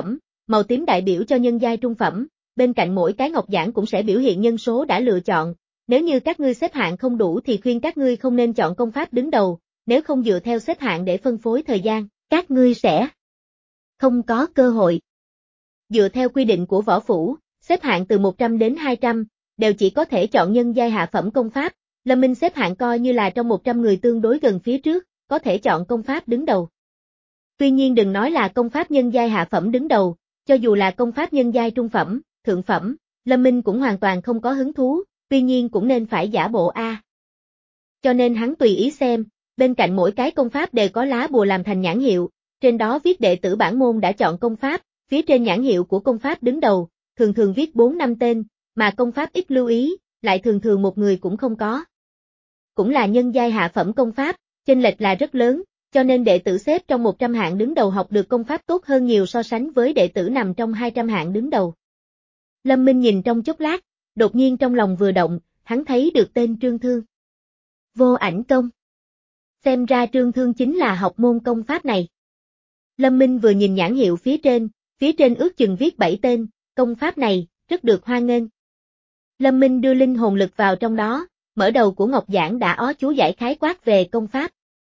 màu tím đại biểu cho nhân giai trung phẩm, bên cạnh mỗi cái ngọc giản cũng sẽ biểu hiện nhân số đã lựa chọn. Nếu như các ngươi xếp hạng không đủ thì khuyên các ngươi không nên chọn công pháp đứng đầu, nếu không dựa theo xếp hạng để phân phối thời gian, các ngươi sẽ không có cơ hội. Dựa theo quy định của võ phủ, xếp hạng từ một trăm đến hai trăm, đều chỉ có thể chọn nhân giai hạ phẩm công pháp, Lâm Minh xếp hạng coi như là trong một trăm người tương đối gần phía trước, có thể chọn công pháp đứng đầu. Tuy nhiên đừng nói là công pháp nhân giai hạ phẩm đứng đầu, cho dù là công pháp nhân giai trung phẩm, thượng phẩm, Lâm Minh cũng hoàn toàn không có hứng thú, tuy nhiên cũng nên phải giả bộ a. Cho nên hắn tùy ý xem, bên cạnh mỗi cái công pháp đều có lá bùa làm thành nhãn hiệu, trên đó viết đệ tử bản môn đã chọn công pháp, phía trên nhãn hiệu của công pháp đứng đầu, thường thường viết bốn năm tên, mà công pháp ít lưu ý, lại thường thường một người cũng không có. Cũng là nhân giai hạ phẩm công pháp, chênh lệch là rất lớn, cho nên đệ tử xếp trong một trăm hạng đứng đầu học được công pháp tốt hơn nhiều so sánh với đệ tử nằm trong hai trăm hạng đứng đầu. Lâm Minh nhìn trong chốc lát, đột nhiên trong lòng vừa động, hắn thấy được tên Trương Thương. Vô ảnh công. Xem ra Trương Thương chính là học môn công pháp này. Lâm Minh vừa nhìn nhãn hiệu phía trên, phía trên ước chừng viết bảy tên, công pháp này, rất được hoan nghênh. Lâm Minh đưa linh hồn lực vào trong đó, mở đầu của Ngọc Giảng đã ó chú giải khái quát về công pháp.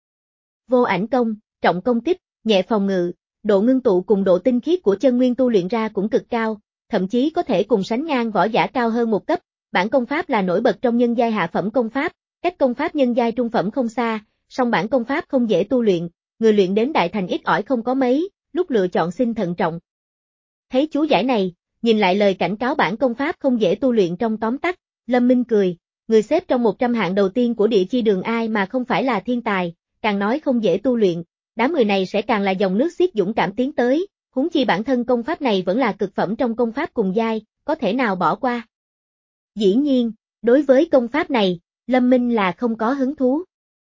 Vô ảnh công, trọng công kích, nhẹ phòng ngự, độ ngưng tụ cùng độ tinh khiết của chân nguyên tu luyện ra cũng cực cao, thậm chí có thể cùng sánh ngang võ giả cao hơn một cấp, bản công pháp là nổi bật trong nhân giai hạ phẩm công pháp, cách công pháp nhân giai trung phẩm không xa, song bản công pháp không dễ tu luyện, người luyện đến đại thành ít ỏi không có mấy, lúc lựa chọn xin thận trọng. Thấy chú giải này, nhìn lại lời cảnh cáo bản công pháp không dễ tu luyện trong tóm tắt, Lâm Minh cười, người xếp trong một trăm hạng đầu tiên của địa chi đường ai mà không phải là thiên tài, càng nói không dễ tu luyện, đám người này sẽ càng là dòng nước xiết dũng cảm tiến tới, huống chi bản thân công pháp này vẫn là cực phẩm trong công pháp cùng giai, có thể nào bỏ qua. Dĩ nhiên, đối với công pháp này, Lâm Minh là không có hứng thú.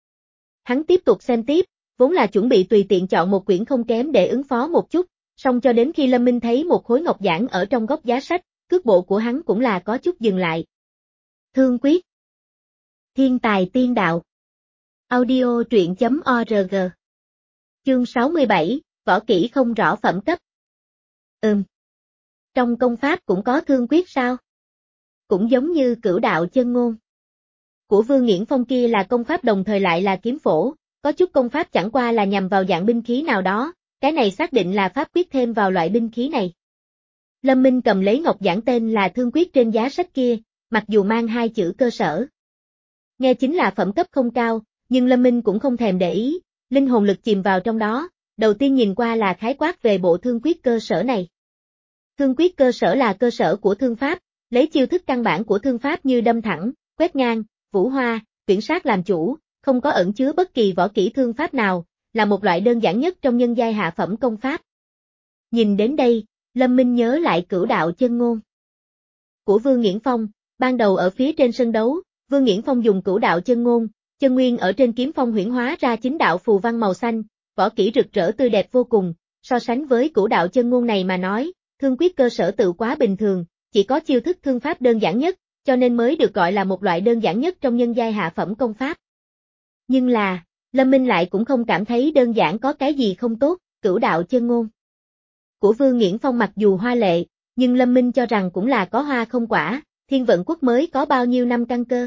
Hắn tiếp tục xem tiếp, vốn là chuẩn bị tùy tiện chọn một quyển không kém để ứng phó một chút, song cho đến khi Lâm Minh thấy một khối ngọc giản ở trong góc giá sách, cước bộ của hắn cũng là có chút dừng lại. Thương quyết. Thiên tài tiên đạo. Audio truyện chấm org. Chương sáu mươi bảy, võ kỹ không rõ phẩm cấp. Ừm. Trong công pháp cũng có thương quyết sao? Cũng giống như cửu đạo chân ngôn. Của Vương Nghiễn Phong kia là công pháp đồng thời lại là kiếm phổ, có chút công pháp chẳng qua là nhằm vào dạng binh khí nào đó, cái này xác định là pháp quyết thêm vào loại binh khí này. Lâm Minh cầm lấy ngọc giản tên là thương quyết trên giá sách kia, mặc dù mang hai chữ cơ sở. Nghe chính là phẩm cấp không cao, nhưng Lâm Minh cũng không thèm để ý, linh hồn lực chìm vào trong đó, đầu tiên nhìn qua là khái quát về bộ thương quyết cơ sở này. Thương quyết cơ sở là cơ sở của thương pháp, lấy chiêu thức căn bản của thương pháp như đâm thẳng, quét ngang, vũ hoa, tuyển sát làm chủ, không có ẩn chứa bất kỳ võ kỹ thương pháp nào, là một loại đơn giản nhất trong nhân giai hạ phẩm công pháp. Nhìn đến đây, Lâm Minh nhớ lại cửu đạo chân ngôn của Vương Nghiễn Phong, ban đầu ở phía trên sân đấu, Vương Nghiễn Phong dùng cửu đạo chân ngôn, chân nguyên ở trên kiếm phong huyễn hóa ra chính đạo phù văn màu xanh, võ kỹ rực rỡ tươi đẹp vô cùng, so sánh với cửu đạo chân ngôn này mà nói, thương quyết cơ sở tự quá bình thường, chỉ có chiêu thức thương pháp đơn giản nhất, cho nên mới được gọi là một loại đơn giản nhất trong nhân giai hạ phẩm công pháp. Nhưng là, Lâm Minh lại cũng không cảm thấy đơn giản có cái gì không tốt, cửu đạo chân ngôn của Vương Nghiễn Phong mặc dù hoa lệ, nhưng Lâm Minh cho rằng cũng là có hoa không quả, Thiên Vận Quốc mới có bao nhiêu năm căn cơ.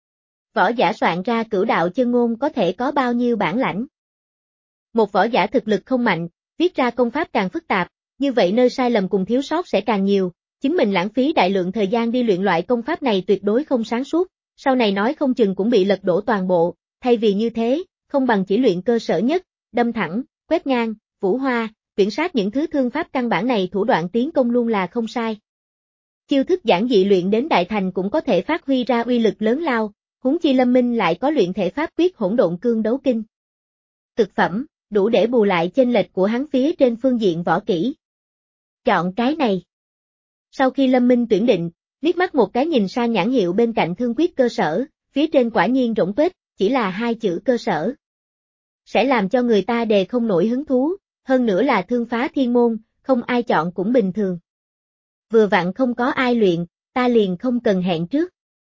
Võ giả soạn ra cửu đạo chân ngôn có thể có bao nhiêu bản lãnh. Một võ giả thực lực không mạnh, viết ra công pháp càng phức tạp, như vậy nơi sai lầm cùng thiếu sót sẽ càng nhiều, chính mình lãng phí đại lượng thời gian đi luyện loại công pháp này tuyệt đối không sáng suốt, sau này nói không chừng cũng bị lật đổ toàn bộ, thay vì như thế, không bằng chỉ luyện cơ sở nhất, đâm thẳng, quét ngang, vũ hoa, tuyển sát những thứ thương pháp căn bản này thủ đoạn tiến công luôn là không sai. Chiêu thức giản dị luyện đến đại thành cũng có thể phát huy ra uy lực lớn lao, huống chi Lâm Minh lại có luyện thể pháp quyết hỗn độn cương đấu kinh. Cực phẩm, đủ để bù lại chênh lệch của hắn phía trên phương diện võ kỹ. Chọn cái này. Sau khi Lâm Minh tuyển định, liếc mắt một cái nhìn sang nhãn hiệu bên cạnh thương quyết cơ sở, phía trên quả nhiên rỗng tuếch, chỉ là hai chữ cơ sở. Sẽ làm cho người ta đề không nổi hứng thú, hơn nữa là thương phá thiên môn, không ai chọn cũng bình thường. Vừa vặn không có ai luyện, ta liền không cần hẹn trước.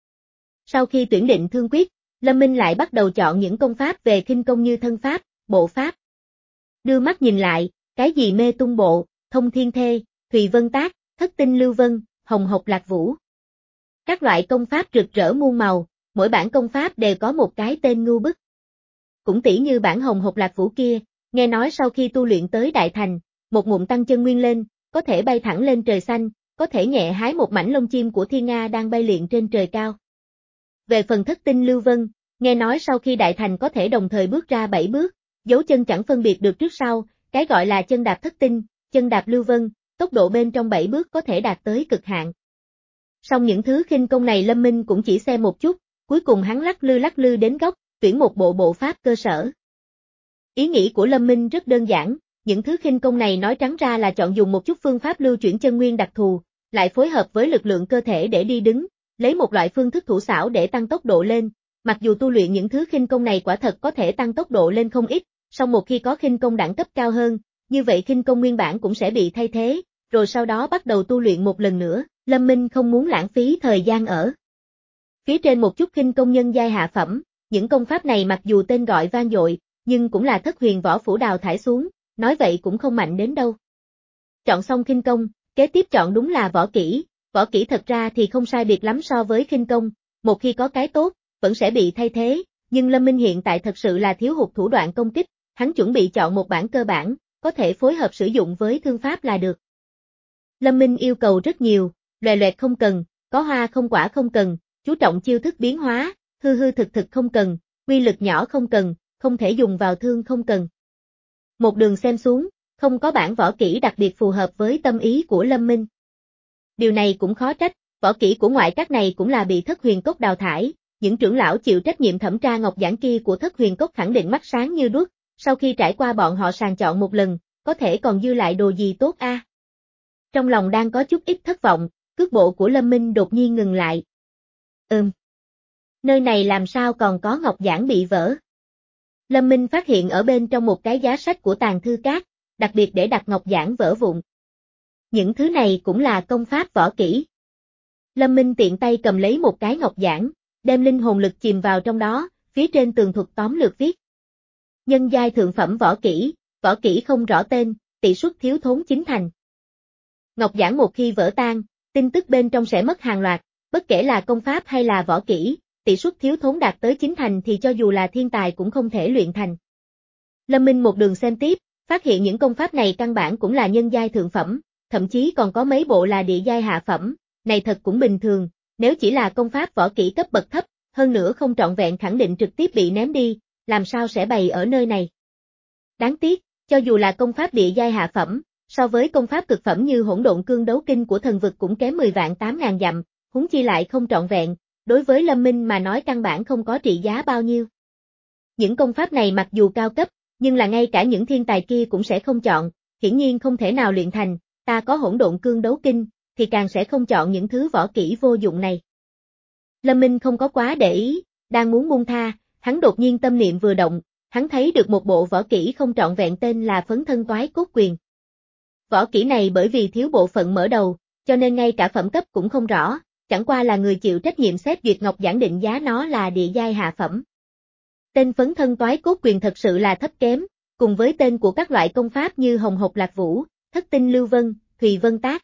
Sau khi tuyển định thương quyết, Lâm Minh lại bắt đầu chọn những công pháp về khinh công như thân pháp, bộ pháp. Đưa mắt nhìn lại, cái gì mê tung bộ, thông thiên thê, Thùy Vân Tác, Thất Tinh Lưu Vân, Hồng Hộc Lạc Vũ. Các loại công pháp rực rỡ muôn màu, mỗi bản công pháp đều có một cái tên ngưu bức. Cũng tỉ như bản Hồng Hộc Lạc Vũ kia, nghe nói sau khi tu luyện tới đại thành, một ngụm tăng chân nguyên lên, có thể bay thẳng lên trời xanh, có thể nhẹ hái một mảnh lông chim của thiên nga đang bay lượn trên trời cao. Về phần Thất Tinh Lưu Vân, nghe nói sau khi đại thành có thể đồng thời bước ra bảy bước, dấu chân chẳng phân biệt được trước sau, cái gọi là chân đạp thất tinh, chân đạp lưu vân, tốc độ bên trong bảy bước có thể đạt tới cực hạn. Song những thứ khinh công này Lâm Minh cũng chỉ xem một chút, cuối cùng hắn lắc lư lắc lư đến góc, tuyển một bộ bộ pháp cơ sở. Ý nghĩ của Lâm Minh rất đơn giản, những thứ khinh công này nói trắng ra là chọn dùng một chút phương pháp lưu chuyển chân nguyên đặc thù, lại phối hợp với lực lượng cơ thể để đi đứng, lấy một loại phương thức thủ xảo để tăng tốc độ lên. Mặc dù tu luyện những thứ khinh công này quả thật có thể tăng tốc độ lên không ít, song một khi có khinh công đẳng cấp cao hơn, như vậy khinh công nguyên bản cũng sẽ bị thay thế, rồi sau đó bắt đầu tu luyện một lần nữa. Lâm Minh không muốn lãng phí thời gian ở phía trên một chút khinh công nhân giai hạ phẩm, những công pháp này mặc dù tên gọi vang dội, nhưng cũng là thất huyền võ phủ đào thải xuống, nói vậy cũng không mạnh đến đâu. Chọn xong khinh công, kế tiếp chọn đúng là võ kỹ, võ kỹ thật ra thì không sai biệt lắm so với khinh công, một khi có cái tốt, vẫn sẽ bị thay thế, nhưng Lâm Minh hiện tại thật sự là thiếu hụt thủ đoạn công kích, hắn chuẩn bị chọn một bản cơ bản, có thể phối hợp sử dụng với thương pháp là được. Lâm Minh yêu cầu rất nhiều, loè loẹt không cần, có hoa không quả không cần, chú trọng chiêu thức biến hóa, hư hư thực thực không cần, quy lực nhỏ không cần, không thể dùng vào thương không cần. Một đường xem xuống, không có bản võ kỹ đặc biệt phù hợp với tâm ý của Lâm Minh. Điều này cũng khó trách, võ kỹ của ngoại các này cũng là bị Thất Huyền Cốc đào thải, những trưởng lão chịu trách nhiệm thẩm tra ngọc giản kia của Thất Huyền Cốc khẳng định mắt sáng như đuốc, sau khi trải qua bọn họ sàng chọn một lần, có thể còn dư lại đồ gì tốt a? À? Trong lòng đang có chút ít thất vọng, cước bộ của Lâm Minh đột nhiên ngừng lại. Ừm. Nơi này làm sao còn có ngọc giản bị vỡ? Lâm Minh phát hiện ở bên trong một cái giá sách của Tàng Thư Các, đặc biệt để đặt ngọc giản vỡ vụn. Những thứ này cũng là công pháp võ kỹ. Lâm Minh tiện tay cầm lấy một cái ngọc giản, đem linh hồn lực chìm vào trong đó, phía trên tường thuật tóm lược viết. Nhân giai thượng phẩm võ kỹ, võ kỹ không rõ tên, tỷ suất thiếu thốn chín thành. Ngọc giản một khi vỡ tan, tin tức bên trong sẽ mất hàng loạt, bất kể là công pháp hay là võ kỹ, tỷ suất thiếu thốn đạt tới chín thành thì cho dù là thiên tài cũng không thể luyện thành. Lâm Minh một đường xem tiếp, phát hiện những công pháp này căn bản cũng là nhân giai thượng phẩm, thậm chí còn có mấy bộ là địa giai hạ phẩm, này thật cũng bình thường, nếu chỉ là công pháp võ kỹ cấp bậc thấp, hơn nữa không trọn vẹn khẳng định trực tiếp bị ném đi, làm sao sẽ bày ở nơi này. Đáng tiếc, cho dù là công pháp địa giai hạ phẩm, so với công pháp cực phẩm như Hỗn Độn Cương Đấu Kinh của thần vực cũng kém mười vạn tám ngàn dặm, huống chi lại không trọn vẹn, đối với Lâm Minh mà nói căn bản không có trị giá bao nhiêu. Những công pháp này mặc dù cao cấp, nhưng là ngay cả những thiên tài kia cũng sẽ không chọn, hiển nhiên không thể nào luyện thành, ta có Hỗn Độn Cương Đấu Kinh, thì càng sẽ không chọn những thứ võ kỹ vô dụng này. Lâm Minh không có quá để ý, đang muốn buông tha, hắn đột nhiên tâm niệm vừa động, hắn thấy được một bộ võ kỹ không trọn vẹn tên là Phấn Thân Toái Cốt Quyền. Võ kỹ này bởi vì thiếu bộ phận mở đầu, cho nên ngay cả phẩm cấp cũng không rõ, chẳng qua là người chịu trách nhiệm xét duyệt ngọc giản định giá nó là địa giai hạ phẩm. Tên Phấn Thân Toái Cốt Quyền thật sự là thấp kém, cùng với tên của các loại công pháp như Hồng Hộc Lạc Vũ, Thất Tinh Lưu Vân, Thùy Vân Tác.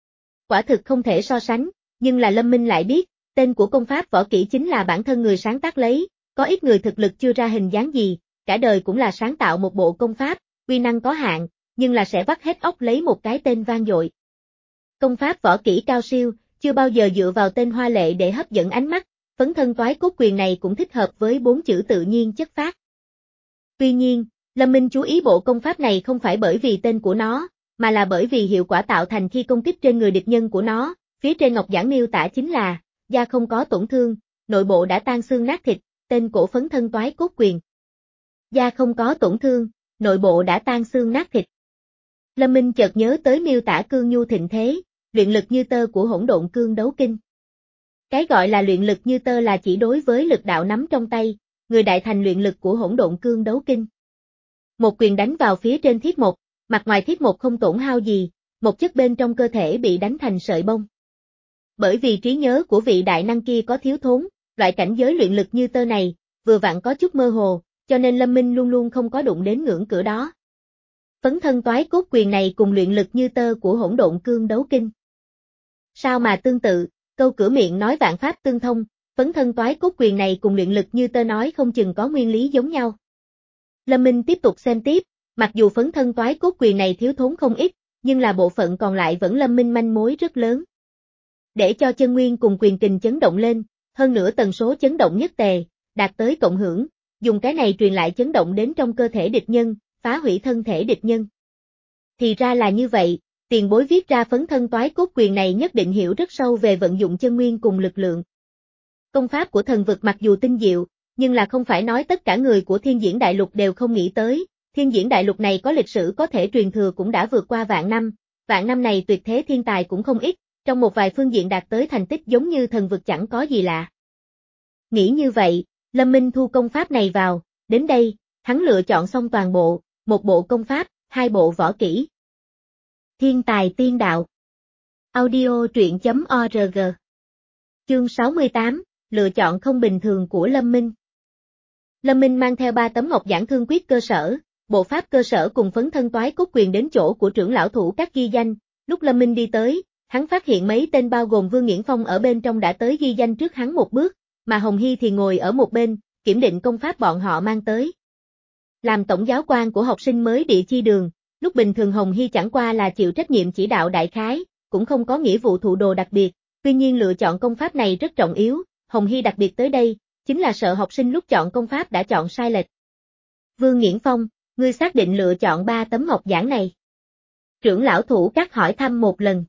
Quả thực không thể so sánh, nhưng là Lâm Minh lại biết, tên của công pháp võ kỹ chính là bản thân người sáng tác lấy, có ít người thực lực chưa ra hình dáng gì, cả đời cũng là sáng tạo một bộ công pháp, uy năng có hạn, nhưng là sẽ vắt hết óc lấy một cái tên vang dội. Công pháp võ kỹ cao siêu, chưa bao giờ dựa vào tên hoa lệ để hấp dẫn ánh mắt, Phấn Thân Toái Cốt Quyền này cũng thích hợp với bốn chữ tự nhiên chất phát. Tuy nhiên, Lâm Minh chú ý bộ công pháp này không phải bởi vì tên của nó, mà là bởi vì hiệu quả tạo thành khi công kích trên người địch nhân của nó, phía trên ngọc giản miêu tả chính là, da không có tổn thương, nội bộ đã tan xương nát thịt, tên cổ Phấn Thân Toái Cốt Quyền. Da không có tổn thương, nội bộ đã tan xương nát thịt. Lâm Minh chợt nhớ tới miêu tả cương nhu thịnh thế, luyện lực như tơ của Hỗn Độn Cương Đấu Kinh. Cái gọi là luyện lực như tơ là chỉ đối với lực đạo nắm trong tay, người đại thành luyện lực của Hỗn Độn Cương Đấu Kinh. Một quyền đánh vào phía trên thiết một, mặt ngoài thiết một không tổn hao gì, một chất bên trong cơ thể bị đánh thành sợi bông. Bởi vì trí nhớ của vị đại năng kia có thiếu thốn, loại cảnh giới luyện lực như tơ này, vừa vặn có chút mơ hồ, cho nên Lâm Minh luôn luôn không có đụng đến ngưỡng cửa đó. Phấn thân toái cốt quyền này cùng luyện lực như tơ của hỗn độn cương đấu kinh. Sao mà tương tự, câu cửa miệng nói vạn pháp tương thông, phấn thân toái cốt quyền này cùng luyện lực như tơ nói không chừng có nguyên lý giống nhau. Lâm Minh tiếp tục xem tiếp, mặc dù phấn thân toái cốt quyền này thiếu thốn không ít, nhưng là bộ phận còn lại vẫn Lâm Minh manh mối rất lớn. Để cho chân nguyên cùng quyền kình chấn động lên, hơn nữa tần số chấn động nhất tề, đạt tới cộng hưởng, dùng cái này truyền lại chấn động đến trong cơ thể địch nhân, phá hủy thân thể địch nhân. Thì ra là như vậy, tiền bối viết ra phấn thân toái cốt quyền này nhất định hiểu rất sâu về vận dụng chân nguyên cùng lực lượng. Công pháp của thần vực mặc dù tinh diệu, nhưng là không phải nói tất cả người của thiên diễn đại lục đều không nghĩ tới, thiên diễn đại lục này có lịch sử có thể truyền thừa cũng đã vượt qua vạn năm, vạn năm này tuyệt thế thiên tài cũng không ít, trong một vài phương diện đạt tới thành tích giống như thần vực chẳng có gì lạ. Nghĩ như vậy, Lâm Minh thu công pháp này vào, đến đây, hắn lựa chọn xong toàn bộ, một bộ công pháp, hai bộ võ kỹ. Thiên tài tiên đạo. Audio truyện chấm org. Chương sáu mươi tám, lựa chọn không bình thường của Lâm Minh. Lâm Minh mang theo ba tấm ngọc giảng thương quyết cơ sở, bộ pháp cơ sở cùng phấn thân toái cốt quyền đến chỗ của trưởng lão thủ các ghi danh, lúc Lâm Minh đi tới, hắn phát hiện mấy tên bao gồm Vương Nghiễn Phong ở bên trong đã tới ghi danh trước hắn một bước, mà Hồng Hy thì ngồi ở một bên, kiểm định công pháp bọn họ mang tới. Làm tổng giáo quan của học sinh mới địa chi đường, lúc bình thường Hồng Hy chẳng qua là chịu trách nhiệm chỉ đạo đại khái, cũng không có nghĩa vụ thụ đồ đặc biệt, tuy nhiên lựa chọn công pháp này rất trọng yếu, Hồng Hy đặc biệt tới đây, chính là sợ học sinh lúc chọn công pháp đã chọn sai lệch. Vương Nghiễn Phong, ngươi xác định lựa chọn ba tấm ngọc giảng này. Trưởng lão thủ các hỏi thăm một lần.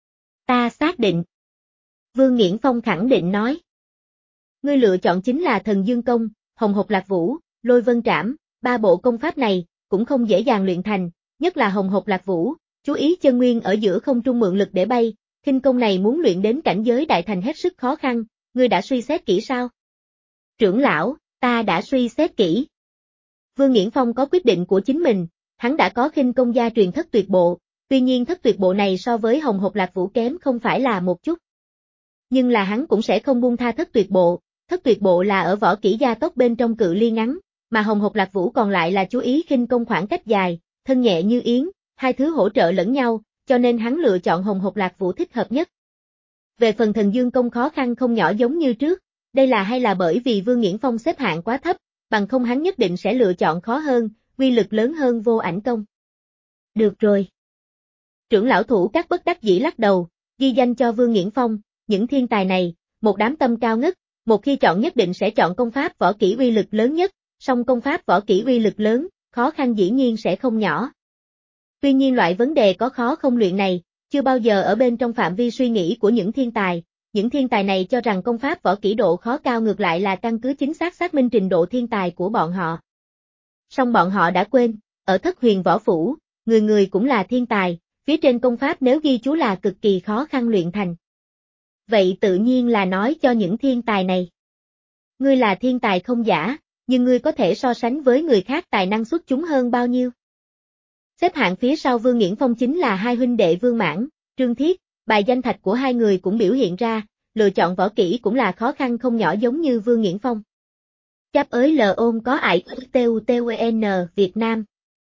Ta xác định. Vương Nghiễn Phong khẳng định nói. Ngươi lựa chọn chính là Thần Dương Công, Hồng Hộc Lạc Vũ, Lôi Vân Trảm, ba bộ công pháp này, cũng không dễ dàng luyện thành, nhất là Hồng Hộc Lạc Vũ, chú ý chân nguyên ở giữa không trung mượn lực để bay, khinh công này muốn luyện đến cảnh giới đại thành hết sức khó khăn, ngươi đã suy xét kỹ sao? Trưởng lão, ta đã suy xét kỹ. Vương Nghiễn Phong có quyết định của chính mình, hắn đã có khinh công gia truyền thất tuyệt bộ, tuy nhiên thất tuyệt bộ này so với Hồng Hộc Lạc Vũ kém không phải là một chút. Nhưng là hắn cũng sẽ không buông tha thất tuyệt bộ, thất tuyệt bộ là ở võ kỹ gia tốc bên trong cự ly ngắn, mà Hồng Hộc Lạc Vũ còn lại là chú ý khinh công khoảng cách dài, thân nhẹ như yến, hai thứ hỗ trợ lẫn nhau, cho nên hắn lựa chọn Hồng Hộc Lạc Vũ thích hợp nhất. Về phần Thần Dương Công khó khăn không nhỏ giống như trước, đây là hay là bởi vì Vương Nghiễn Phong xếp hạng quá thấp, bằng không hắn nhất định sẽ lựa chọn khó hơn, uy lực lớn hơn Vô Ảnh Công. Được rồi. Trưởng lão thủ các bất đắc dĩ lắc đầu, ghi danh cho Vương Nghiễn Phong, những thiên tài này, một đám tâm cao ngất, một khi chọn nhất định sẽ chọn công pháp võ kỹ uy lực lớn nhất, song công pháp võ kỹ uy lực lớn, khó khăn dĩ nhiên sẽ không nhỏ. Tuy nhiên loại vấn đề có khó không luyện này, chưa bao giờ ở bên trong phạm vi suy nghĩ của những thiên tài, những thiên tài này cho rằng công pháp võ kỹ độ khó cao ngược lại là căn cứ chính xác xác minh trình độ thiên tài của bọn họ. Song bọn họ đã quên, ở Thất Huyền Võ Phủ, người người cũng là thiên tài, phía trên công pháp nếu ghi chú là cực kỳ khó khăn luyện thành. Vậy tự nhiên là nói cho những thiên tài này. Ngươi là thiên tài không giả, nhưng ngươi có thể so sánh với người khác tài năng xuất chúng hơn bao nhiêu? Xếp hạng phía sau Vương Nghiễn Phong chính là hai huynh đệ Vương Mãn, Trương Thiết, bài danh thạch của hai người cũng biểu hiện ra, lựa chọn võ kỹ cũng là khó khăn không nhỏ giống như Vương Nghiễn Phong. Chắp ới lờ ôn có ải tu tu n Việt Nam.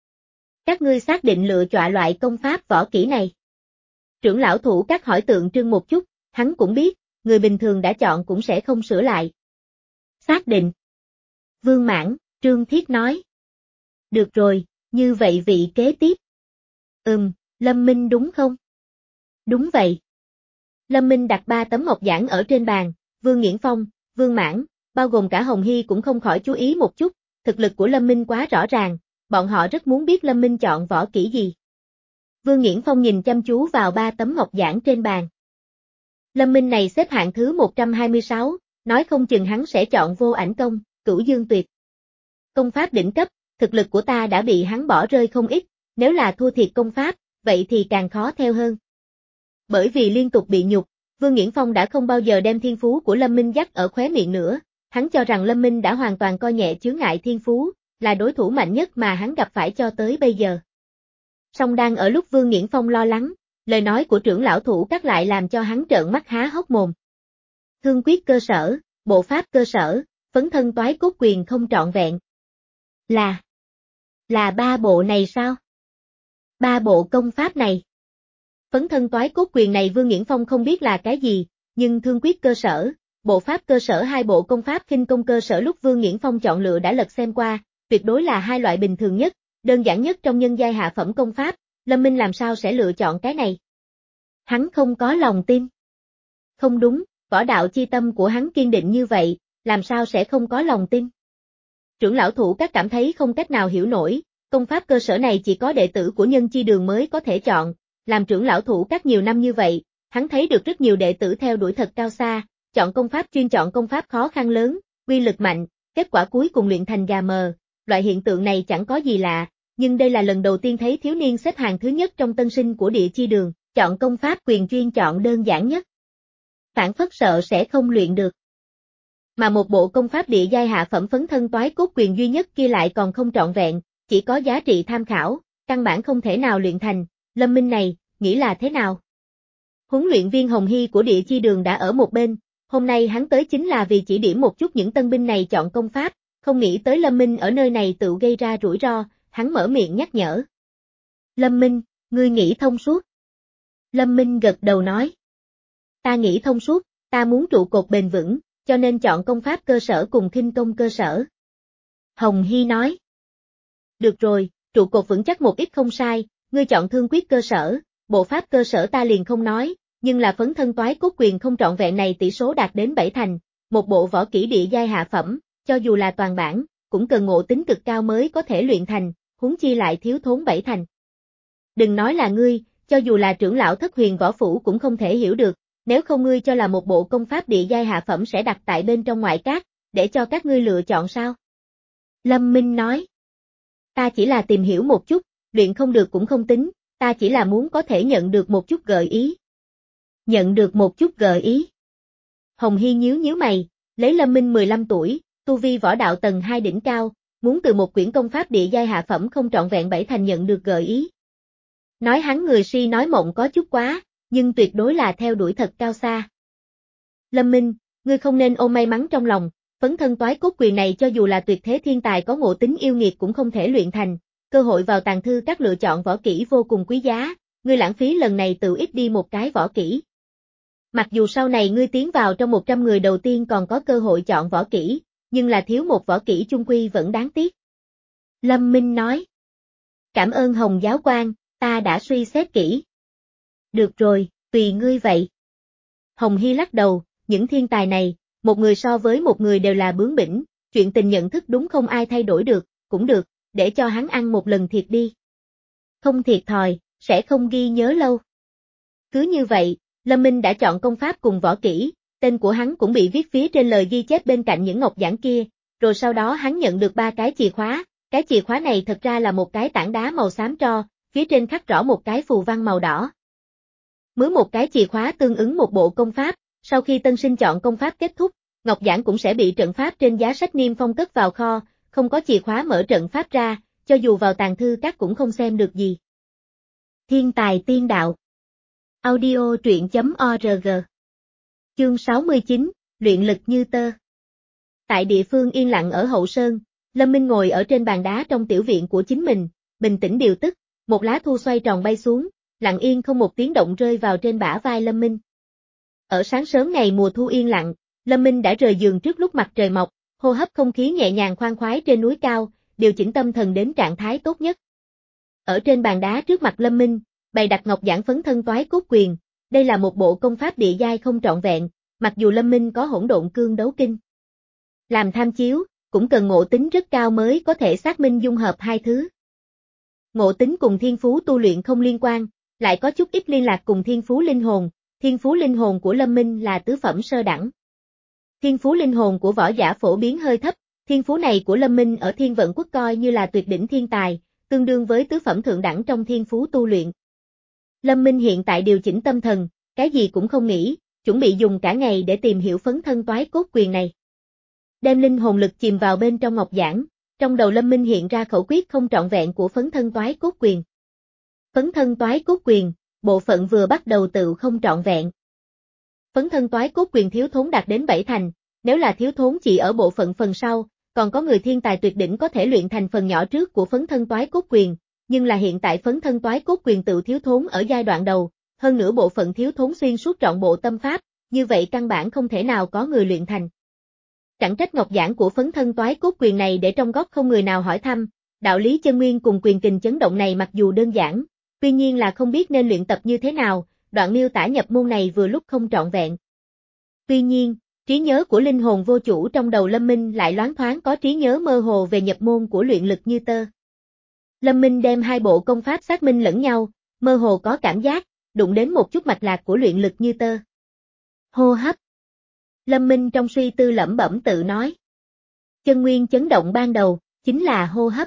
Các ngươi xác định lựa chọn loại công pháp võ kỹ này. Trưởng lão thủ các hỏi tượng trưng một chút, hắn cũng biết, người bình thường đã chọn cũng sẽ không sửa lại. Xác định. Vương Mãn, Trương Thiết nói. Được rồi, như vậy vị kế tiếp. Ừm, Lâm Minh đúng không? Đúng vậy. Lâm Minh đặt ba tấm ngọc giảng ở trên bàn, Vương Nghiễn Phong, Vương Mãn, bao gồm cả Hồng Hy cũng không khỏi chú ý một chút, thực lực của Lâm Minh quá rõ ràng, bọn họ rất muốn biết Lâm Minh chọn võ kỹ gì. Vương Nghiễn Phong nhìn chăm chú vào ba tấm ngọc giảng trên bàn. Lâm Minh này xếp hạng thứ một trăm hai mươi sáu, nói không chừng hắn sẽ chọn Vô Ảnh Công, Cửu Dương Tuyệt. Công pháp đỉnh cấp, thực lực của ta đã bị hắn bỏ rơi không ít, nếu là thua thiệt công pháp, vậy thì càng khó theo hơn. Bởi vì liên tục bị nhục, Vương Nghiễn Phong đã không bao giờ đem thiên phú của Lâm Minh dắt ở khóe miệng nữa, hắn cho rằng Lâm Minh đã hoàn toàn coi nhẹ chướng ngại thiên phú, là đối thủ mạnh nhất mà hắn gặp phải cho tới bây giờ. Song đang ở lúc Vương Nghiễn Phong lo lắng, lời nói của trưởng lão thủ các lại làm cho hắn trợn mắt há hốc mồm. Thương quyết cơ sở, bộ pháp cơ sở, phấn thân toái cốt quyền không trọn vẹn. Là, là ba bộ này sao? Ba bộ công pháp này. Phấn thân toái cốt quyền này Vương Nghiễn Phong không biết là cái gì, nhưng thương quyết cơ sở, bộ pháp cơ sở hai bộ công pháp khinh công cơ sở lúc Vương Nghiễn Phong chọn lựa đã lật xem qua, tuyệt đối là hai loại bình thường nhất, đơn giản nhất trong nhân giai hạ phẩm công pháp, Lâm Minh làm sao sẽ lựa chọn cái này? Hắn không có lòng tin. Không đúng, võ đạo chi tâm của hắn kiên định như vậy, làm sao sẽ không có lòng tin? Trưởng lão thủ các cảm thấy không cách nào hiểu nổi, công pháp cơ sở này chỉ có đệ tử của nhân chi đường mới có thể chọn, làm trưởng lão thủ các nhiều năm như vậy, hắn thấy được rất nhiều đệ tử theo đuổi thật cao xa, chọn công pháp chuyên chọn công pháp khó khăn lớn, uy lực mạnh, kết quả cuối cùng luyện thành gà mờ, loại hiện tượng này chẳng có gì lạ, nhưng đây là lần đầu tiên thấy thiếu niên xếp hàng thứ nhất trong tân sinh của địa chi đường, chọn công pháp quyền chuyên chọn đơn giản nhất. Phản phất sợ sẽ không luyện được. Mà một bộ công pháp địa giai hạ phẩm phấn thân toái cốt quyền duy nhất kia lại còn không trọn vẹn, chỉ có giá trị tham khảo, căn bản không thể nào luyện thành, Lâm Minh này, nghĩ là thế nào? Huấn luyện viên Hồng Hy của địa chi đường đã ở một bên, hôm nay hắn tới chính là vì chỉ điểm một chút những tân binh này chọn công pháp, không nghĩ tới Lâm Minh ở nơi này tự gây ra rủi ro, hắn mở miệng nhắc nhở. Lâm Minh, ngươi nghĩ thông suốt. Lâm Minh gật đầu nói. Ta nghĩ thông suốt, ta muốn trụ cột bền vững, cho nên chọn công pháp cơ sở cùng khinh công cơ sở. Hồng Hy nói. Được rồi, trụ cột vững chắc một ít không sai, ngươi chọn thương quyết cơ sở, bộ pháp cơ sở ta liền không nói, nhưng là phấn thân toái cốt quyền không trọn vẹn này tỷ số đạt đến bảy thành, một bộ võ kỹ địa giai hạ phẩm, cho dù là toàn bản, cũng cần ngộ tính cực cao mới có thể luyện thành, huống chi lại thiếu thốn bảy thành. Đừng nói là ngươi, cho dù là trưởng lão thất huyền võ phủ cũng không thể hiểu được, nếu không ngươi cho là một bộ công pháp địa giai hạ phẩm sẽ đặt tại bên trong ngoại cát, để cho các ngươi lựa chọn sao? Lâm Minh nói. Ta chỉ là tìm hiểu một chút, luyện không được cũng không tính, ta chỉ là muốn có thể nhận được một chút gợi ý. Nhận được một chút gợi ý. Hồng Hy nhíu nhíu mày, lấy Lâm Minh mười lăm tuổi, tu vi võ đạo tầng hai đỉnh cao, muốn từ một quyển công pháp địa giai hạ phẩm không trọn vẹn bảy thành nhận được gợi ý. Nói hắn người si nói mộng có chút quá, nhưng tuyệt đối là theo đuổi thật cao xa. Lâm Minh, ngươi không nên ôm may mắn trong lòng, phấn thân toái cốt quyền này cho dù là tuyệt thế thiên tài có ngộ tính yêu nghiệt cũng không thể luyện thành, cơ hội vào tàng thư các lựa chọn võ kỹ vô cùng quý giá, ngươi lãng phí lần này tự ít đi một cái võ kỹ. Mặc dù sau này ngươi tiến vào trong một trăm người đầu tiên còn có cơ hội chọn võ kỹ, nhưng là thiếu một võ kỹ chung quy vẫn đáng tiếc. Lâm Minh nói. Cảm ơn Hồng giáo quan, ta đã suy xét kỹ. Được rồi, tùy ngươi vậy. Hồng Hy lắc đầu, những thiên tài này, một người so với một người đều là bướng bỉnh, chuyện tình nhận thức đúng không ai thay đổi được, cũng được, để cho hắn ăn một lần thiệt đi. Không thiệt thòi, sẽ không ghi nhớ lâu. Cứ như vậy, Lâm Minh đã chọn công pháp cùng võ kỹ, tên của hắn cũng bị viết phía trên lời ghi chép bên cạnh những ngọc giản kia, rồi sau đó hắn nhận được ba cái chìa khóa, cái chìa khóa này thật ra là một cái tảng đá màu xám tro, phía trên khắc rõ một cái phù văn màu đỏ. Mướn một cái chìa khóa tương ứng một bộ công pháp, sau khi tân sinh chọn công pháp kết thúc, ngọc giản cũng sẽ bị trận pháp trên giá sách niêm phong cất vào kho, không có chìa khóa mở trận pháp ra, cho dù vào tàng thư các cũng không xem được gì. Thiên tài tiên đạo. Audio truyện chấm org. Chương sáu mươi chín, luyện lực như tơ. Tại địa phương yên lặng ở Hậu Sơn, Lâm Minh ngồi ở trên bàn đá trong tiểu viện của chính mình, bình tĩnh điều tức, một lá thu xoay tròn bay xuống, lặng yên không một tiếng động rơi vào trên bả vai Lâm Minh. Ở sáng sớm ngày mùa thu yên lặng, Lâm Minh đã rời giường trước lúc mặt trời mọc, hô hấp không khí nhẹ nhàng khoan khoái trên núi cao, điều chỉnh tâm thần đến trạng thái tốt nhất. Ở trên bàn đá trước mặt Lâm Minh, bày đặt ngọc giản phấn thân toái cốt quyền, đây là một bộ công pháp địa giai không trọn vẹn, mặc dù Lâm Minh có hỗn độn cương đấu kinh. Làm tham chiếu, cũng cần ngộ tính rất cao mới có thể xác minh dung hợp hai thứ. Ngộ tính cùng thiên phú tu luyện không liên quan, lại có chút ít liên lạc cùng thiên phú linh hồn, thiên phú linh hồn của Lâm Minh là tứ phẩm sơ đẳng. Thiên phú linh hồn của võ giả phổ biến hơi thấp, thiên phú này của Lâm Minh ở Thiên Vận Quốc coi như là tuyệt đỉnh thiên tài, tương đương với tứ phẩm thượng đẳng trong thiên phú tu luyện. Lâm Minh hiện tại điều chỉnh tâm thần, cái gì cũng không nghĩ, chuẩn bị dùng cả ngày để tìm hiểu phấn thân toái cốt quyền này. Đem linh hồn lực chìm vào bên trong ngọc giản, trong đầu Lâm Minh hiện ra khẩu quyết không trọn vẹn của phấn thân toái cốt quyền. Phấn thân toái cốt quyền, bộ phận vừa bắt đầu tự không trọn vẹn. Phấn thân toái cốt quyền thiếu thốn đạt đến bảy thành, nếu là thiếu thốn chỉ ở bộ phận phần sau, còn có người thiên tài tuyệt đỉnh có thể luyện thành phần nhỏ trước của phấn thân toái cốt quyền, nhưng là hiện tại phấn thân toái cốt quyền tự thiếu thốn ở giai đoạn đầu, hơn nữa bộ phận thiếu thốn xuyên suốt trọn bộ tâm pháp, như vậy căn bản không thể nào có người luyện thành. Chẳng trách ngọc giảng của phấn thân toái cốt quyền này để trong góc không người nào hỏi thăm, đạo lý chân nguyên cùng quyền kình chấn động này mặc dù đơn giản, tuy nhiên là không biết nên luyện tập như thế nào, đoạn miêu tả nhập môn này vừa lúc không trọn vẹn. Tuy nhiên, trí nhớ của linh hồn vô chủ trong đầu Lâm Minh lại loáng thoáng có trí nhớ mơ hồ về nhập môn của luyện lực như tơ. Lâm Minh đem hai bộ công pháp xác minh lẫn nhau, mơ hồ có cảm giác, đụng đến một chút mạch lạc của luyện lực như tơ. Hô hấp. Lâm Minh trong suy tư lẩm bẩm tự nói. Chân nguyên chấn động ban đầu, chính là hô hấp.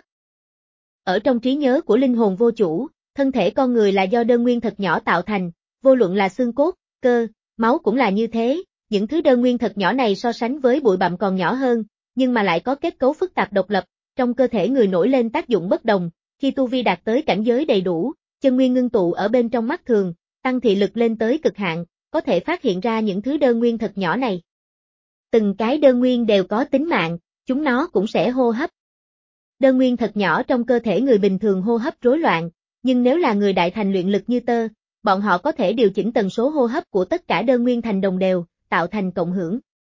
Ở trong trí nhớ của linh hồn vô chủ, thân thể con người là do đơn nguyên thật nhỏ tạo thành, vô luận là xương cốt, cơ, máu cũng là như thế, những thứ đơn nguyên thật nhỏ này so sánh với bụi bặm còn nhỏ hơn, nhưng mà lại có kết cấu phức tạp độc lập, trong cơ thể người nổi lên tác dụng bất đồng, khi tu vi đạt tới cảnh giới đầy đủ, chân nguyên ngưng tụ ở bên trong mắt thường, tăng thị lực lên tới cực hạn, có thể phát hiện ra những thứ đơn nguyên thật nhỏ này. Từng cái đơn nguyên đều có tính mạng, chúng nó cũng sẽ hô hấp. Đơn nguyên thật nhỏ trong cơ thể người bình thường hô hấp rối loạn, nhưng nếu là người đại thành luyện lực như tơ, bọn họ có thể điều chỉnh tần số hô hấp của tất cả đơn nguyên thành đồng đều, tạo thành cộng hưởng.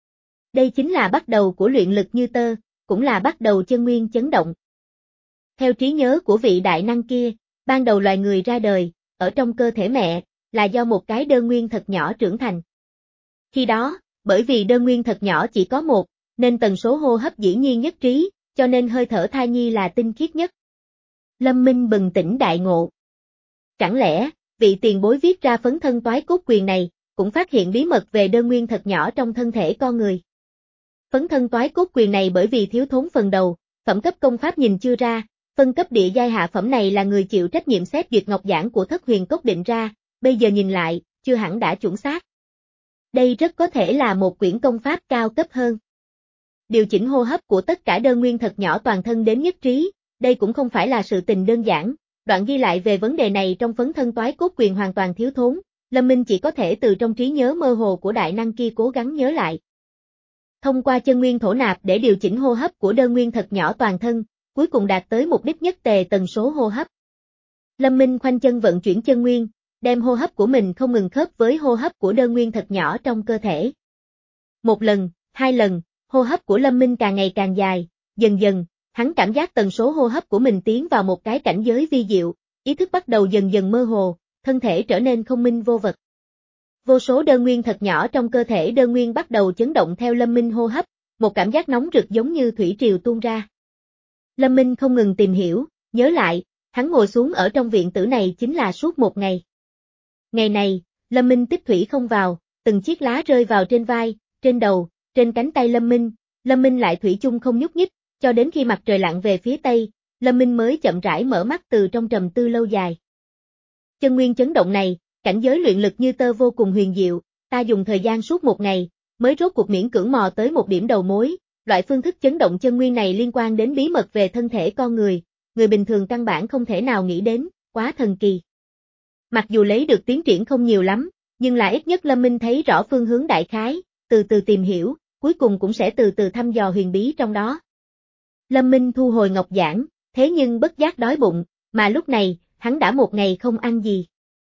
Đây chính là bắt đầu của luyện lực như tơ, cũng là bắt đầu chân nguyên chấn động. Theo trí nhớ của vị đại năng kia, ban đầu loài người ra đời, ở trong cơ thể mẹ, là do một cái đơn nguyên thật nhỏ trưởng thành. Khi đó, bởi vì đơn nguyên thật nhỏ chỉ có một, nên tần số hô hấp dĩ nhiên nhất trí, cho nên hơi thở thai nhi là tinh khiết nhất. Lâm Minh bừng tỉnh đại ngộ. Chẳng lẽ, vị tiền bối viết ra phấn thân toái cốt quyền này, cũng phát hiện bí mật về đơn nguyên thật nhỏ trong thân thể con người. Phấn thân toái cốt quyền này bởi vì thiếu thốn phần đầu, phẩm cấp công pháp nhìn chưa ra, phân cấp địa giai hạ phẩm này là người chịu trách nhiệm xét duyệt ngọc giảng của Thất Huyền Cốc định ra, bây giờ nhìn lại, chưa hẳn đã chuẩn xác. Đây rất có thể là một quyển công pháp cao cấp hơn. Điều chỉnh hô hấp của tất cả đơn nguyên thật nhỏ toàn thân đến nhất trí, đây cũng không phải là sự tình đơn giản, đoạn ghi lại về vấn đề này trong phấn thân toái cốt quyền hoàn toàn thiếu thốn, Lâm Minh chỉ có thể từ trong trí nhớ mơ hồ của đại năng kia cố gắng nhớ lại. Thông qua chân nguyên thổ nạp để điều chỉnh hô hấp của đơn nguyên thật nhỏ toàn thân, cuối cùng đạt tới mục đích nhất tề tần số hô hấp. Lâm Minh khoanh chân vận chuyển chân nguyên, đem hô hấp của mình không ngừng khớp với hô hấp của đơn nguyên thật nhỏ trong cơ thể. Một lần, hai lần, hô hấp của Lâm Minh càng ngày càng dài, dần dần, hắn cảm giác tần số hô hấp của mình tiến vào một cái cảnh giới vi diệu, ý thức bắt đầu dần dần mơ hồ, thân thể trở nên không minh vô vật. Vô số đơn nguyên thật nhỏ trong cơ thể đơn nguyên bắt đầu chấn động theo Lâm Minh hô hấp, một cảm giác nóng rực giống như thủy triều tuôn ra. Lâm Minh không ngừng tìm hiểu, nhớ lại, hắn ngồi xuống ở trong viện tử này chính là suốt một ngày. Ngày này, Lâm Minh tích thủy không vào, từng chiếc lá rơi vào trên vai, trên đầu, trên cánh tay Lâm Minh, Lâm Minh lại thủy chung không nhúc nhích, cho đến khi mặt trời lặn về phía tây, Lâm Minh mới chậm rãi mở mắt từ trong trầm tư lâu dài. Chân nguyên chấn động này, cảnh giới luyện lực như tơ vô cùng huyền diệu, ta dùng thời gian suốt một ngày, mới rốt cuộc miễn cưỡng mò tới một điểm đầu mối, loại phương thức chấn động chân nguyên này liên quan đến bí mật về thân thể con người, người bình thường căn bản không thể nào nghĩ đến, quá thần kỳ. Mặc dù lấy được tiến triển không nhiều lắm, nhưng là ít nhất Lâm Minh thấy rõ phương hướng đại khái, từ từ tìm hiểu, cuối cùng cũng sẽ từ từ thăm dò huyền bí trong đó. Lâm Minh thu hồi ngọc giảng, thế nhưng bất giác đói bụng, mà lúc này, hắn đã một ngày không ăn gì.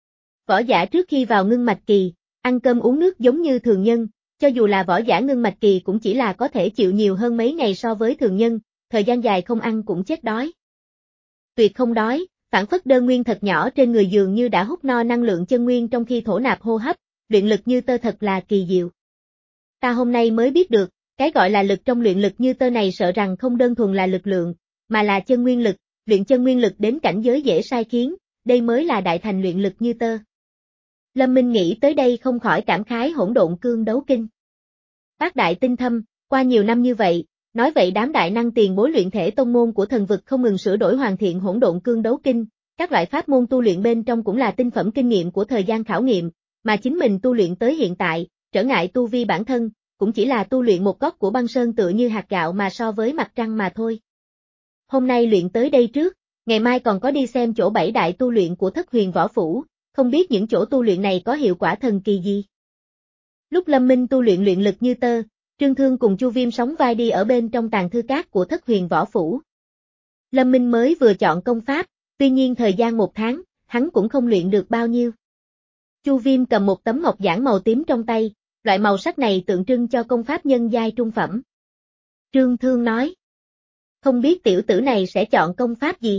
Võ giả trước khi vào ngưng mạch kỳ, ăn cơm uống nước giống như thường nhân, cho dù là võ giả ngưng mạch kỳ cũng chỉ là có thể chịu nhiều hơn mấy ngày so với thường nhân, thời gian dài không ăn cũng chết đói. Tuyệt không đói, phản phất đơn nguyên thật nhỏ trên người dường như đã hút no năng lượng chân nguyên trong khi thổ nạp hô hấp, luyện lực như tơ thật là kỳ diệu. Ta hôm nay mới biết được, cái gọi là lực trong luyện lực như tơ này sợ rằng không đơn thuần là lực lượng, mà là chân nguyên lực, luyện chân nguyên lực đến cảnh giới dễ sai khiến, đây mới là đại thành luyện lực như tơ. Lâm Minh nghĩ tới đây không khỏi cảm khái hỗn độn cương đấu kinh. Bác đại tinh thâm, qua nhiều năm như vậy, nói vậy đám đại năng tiền bối luyện thể tông môn của thần vực không ngừng sửa đổi hoàn thiện hỗn độn cương đấu kinh, các loại pháp môn tu luyện bên trong cũng là tinh phẩm kinh nghiệm của thời gian khảo nghiệm, mà chính mình tu luyện tới hiện tại, trở ngại tu vi bản thân, cũng chỉ là tu luyện một góc của băng sơn tựa như hạt gạo mà so với mặt trăng mà thôi. Hôm nay luyện tới đây trước, ngày mai còn có đi xem chỗ bảy đại tu luyện của Thất Huyền Võ Phủ, không biết những chỗ tu luyện này có hiệu quả thần kỳ gì. Lúc Lâm Minh tu luyện luyện lực như tơ, Trương Thương cùng Chu Viêm sóng vai đi ở bên trong tàng thư cát của Thất Huyền Võ Phủ. Lâm Minh mới vừa chọn công pháp, Tuy nhiên thời gian một tháng, hắn cũng không luyện được bao nhiêu. Chu Viêm cầm một tấm ngọc giản màu tím trong tay, loại màu sắc này tượng trưng cho công pháp nhân giai trung phẩm. Trương Thương nói. Không biết tiểu tử này sẽ chọn công pháp gì?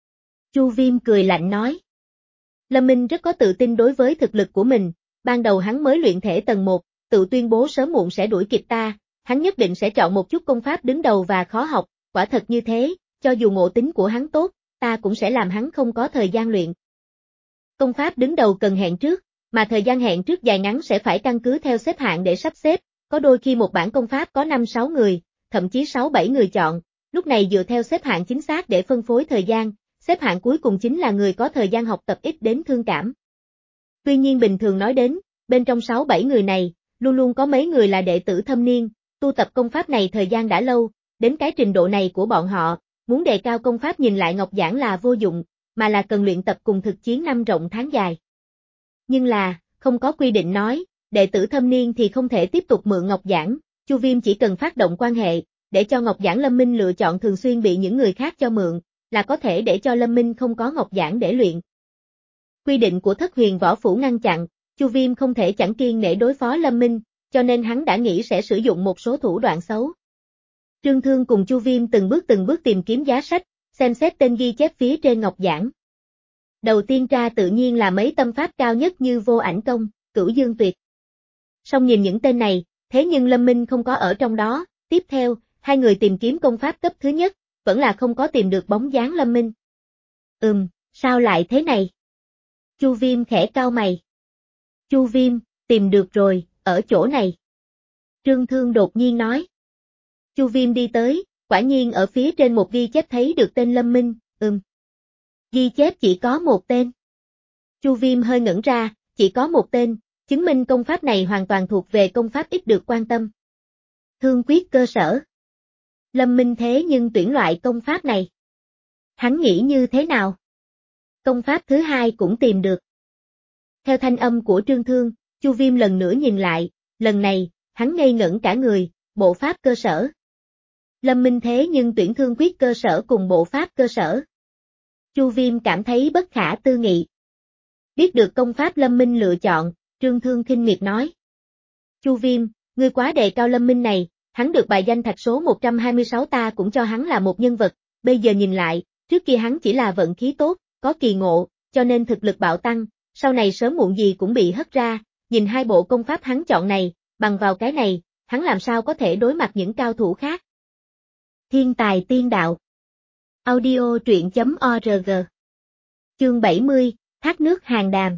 Chu Viêm cười lạnh nói. Lâm Minh rất có tự tin đối với thực lực của mình, ban đầu hắn mới luyện thể tầng một, tự tuyên bố sớm muộn sẽ đuổi kịp ta, hắn nhất định sẽ chọn một chút công pháp đứng đầu và khó học, quả thật như thế, cho dù ngộ tính của hắn tốt, ta cũng sẽ làm hắn không có thời gian luyện. Công pháp đứng đầu cần hẹn trước, mà thời gian hẹn trước dài ngắn sẽ phải căn cứ theo xếp hạng để sắp xếp, có đôi khi một bản công pháp có năm sáu người, thậm chí sáu bảy người chọn, lúc này dựa theo xếp hạng chính xác để phân phối thời gian, xếp hạng cuối cùng chính là người có thời gian học tập ít đến thương cảm. Tuy nhiên bình thường nói đến, bên trong sáu bảy người này, luôn luôn có mấy người là đệ tử thâm niên, tu tập công pháp này thời gian đã lâu, đến cái trình độ này của bọn họ, muốn đề cao công pháp nhìn lại ngọc giản là vô dụng, mà là cần luyện tập cùng thực chiến năm rộng tháng dài. Nhưng là, không có quy định nói, đệ tử thâm niên thì không thể tiếp tục mượn ngọc giản, Chu Viêm chỉ cần phát động quan hệ, để cho ngọc giản Lâm Minh lựa chọn thường xuyên bị những người khác cho mượn, là có thể để cho Lâm Minh không có ngọc giản để luyện. Quy định của Thất Huyền Võ Phủ ngăn chặn, Chu Viêm không thể chẳng kiên nể đối phó Lâm Minh, cho nên hắn đã nghĩ sẽ sử dụng một số thủ đoạn xấu. Trương Thương cùng Chu Viêm từng bước từng bước tìm kiếm giá sách, xem xét tên ghi chép phía trên ngọc giản. Đầu tiên tra tự nhiên là mấy tâm pháp cao nhất như Vô Ảnh Công, Cửu Dương Tuyệt. Song nhìn những tên này, thế nhưng Lâm Minh không có ở trong đó, tiếp theo, hai người tìm kiếm công pháp cấp thứ nhất, vẫn là không có tìm được bóng dáng Lâm Minh. Ừm, sao lại thế này? Chu Viêm khẽ cau mày. Chu Viêm, tìm được rồi, ở chỗ này. Trương Thương đột nhiên nói. Chu Viêm đi tới, quả nhiên ở phía trên một ghi chép thấy được tên Lâm Minh, ừm. Ghi chép chỉ có một tên. Chu Viêm hơi ngẩn ra, chỉ có một tên, chứng minh công pháp này hoàn toàn thuộc về công pháp ít được quan tâm. Thương quyết cơ sở. Lâm Minh thế nhưng tuyển loại công pháp này. Hắn nghĩ như thế nào? Công pháp thứ hai cũng tìm được. Theo thanh âm của Trương Thương, Chu Viêm lần nữa nhìn lại, lần này, hắn ngây ngẩn cả người, bộ pháp cơ sở. Lâm Minh thế nhưng tuyển thương quyết cơ sở cùng bộ pháp cơ sở. Chu Viêm cảm thấy bất khả tư nghị. Biết được công pháp Lâm Minh lựa chọn, Trương Thương khinh miệt nói. Chu Viêm, ngươi quá đề cao Lâm Minh này, hắn được bài danh thạch số một trăm hai mươi sáu ta cũng cho hắn là một nhân vật, bây giờ nhìn lại, trước kia hắn chỉ là vận khí tốt, có kỳ ngộ, cho nên thực lực bạo tăng, sau này sớm muộn gì cũng bị hất ra, nhìn hai bộ công pháp hắn chọn này, bằng vào cái này, hắn làm sao có thể đối mặt những cao thủ khác. Thiên tài tiên đạo. Audio truyện chấm org. Chương bảy mươi, Thác nước hàng đàm.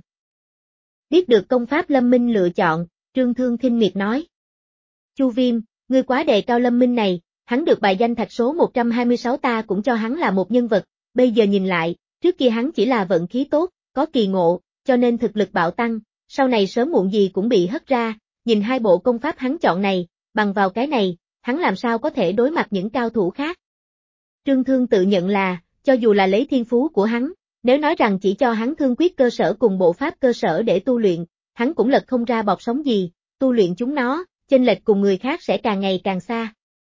Biết được công pháp Lâm Minh lựa chọn, Trương Thương khinh miệt nói. Chu Viêm, ngươi quá đề cao Lâm Minh này, hắn được bài danh thạch số một trăm hai mươi sáu ta cũng cho hắn là một nhân vật, bây giờ nhìn lại, trước kia hắn chỉ là vận khí tốt, có kỳ ngộ, cho nên thực lực bạo tăng, sau này sớm muộn gì cũng bị hất ra, nhìn hai bộ công pháp hắn chọn này, bằng vào cái này, hắn làm sao có thể đối mặt những cao thủ khác. Trương Thương tự nhận là, cho dù là lấy thiên phú của hắn, nếu nói rằng chỉ cho hắn thương quyết cơ sở cùng bộ pháp cơ sở để tu luyện, hắn cũng lật không ra bọt sóng gì, tu luyện chúng nó, chênh lệch cùng người khác sẽ càng ngày càng xa.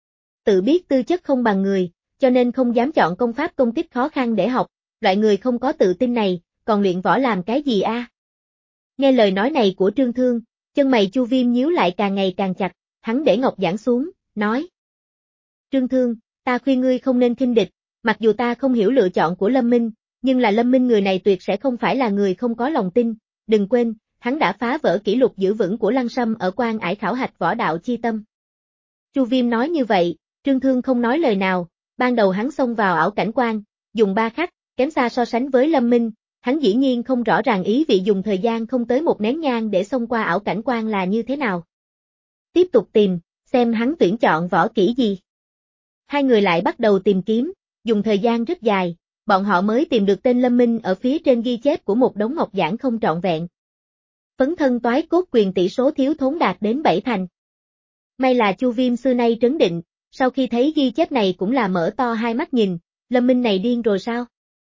Tự biết tư chất không bằng người, cho nên không dám chọn công pháp công kích khó khăn để học, loại người không có tự tin này, còn luyện võ làm cái gì a? Nghe lời nói này của Trương Thương, chân mày Chu Viêm nhíu lại càng ngày càng chặt, hắn để ngọc giản xuống, nói. Trương Thương, ta khuyên ngươi không nên khinh địch, mặc dù ta không hiểu lựa chọn của Lâm Minh, nhưng là Lâm Minh người này tuyệt sẽ không phải là người không có lòng tin, đừng quên, hắn đã phá vỡ kỷ lục giữ vững của Lăng Sâm ở Quan Ải khảo hạch võ đạo chi tâm. Chu Viêm nói như vậy, Trương Thương không nói lời nào, ban đầu hắn xông vào ảo cảnh quan, dùng ba khắc, kém xa so sánh với Lâm Minh, hắn dĩ nhiên không rõ ràng ý vị dùng thời gian không tới một nén nhang để xông qua ảo cảnh quan là như thế nào. Tiếp tục tìm, xem hắn tuyển chọn võ kỹ gì. Hai người lại bắt đầu tìm kiếm, dùng thời gian rất dài, bọn họ mới tìm được tên Lâm Minh ở phía trên ghi chép của một đống ngọc giản không trọn vẹn. Phấn thân toái cốt quyền tỷ số thiếu thốn đạt đến bảy thành. May là Chu Viêm xưa nay trấn định, sau khi thấy ghi chép này cũng là mở to hai mắt nhìn, Lâm Minh này điên rồi sao?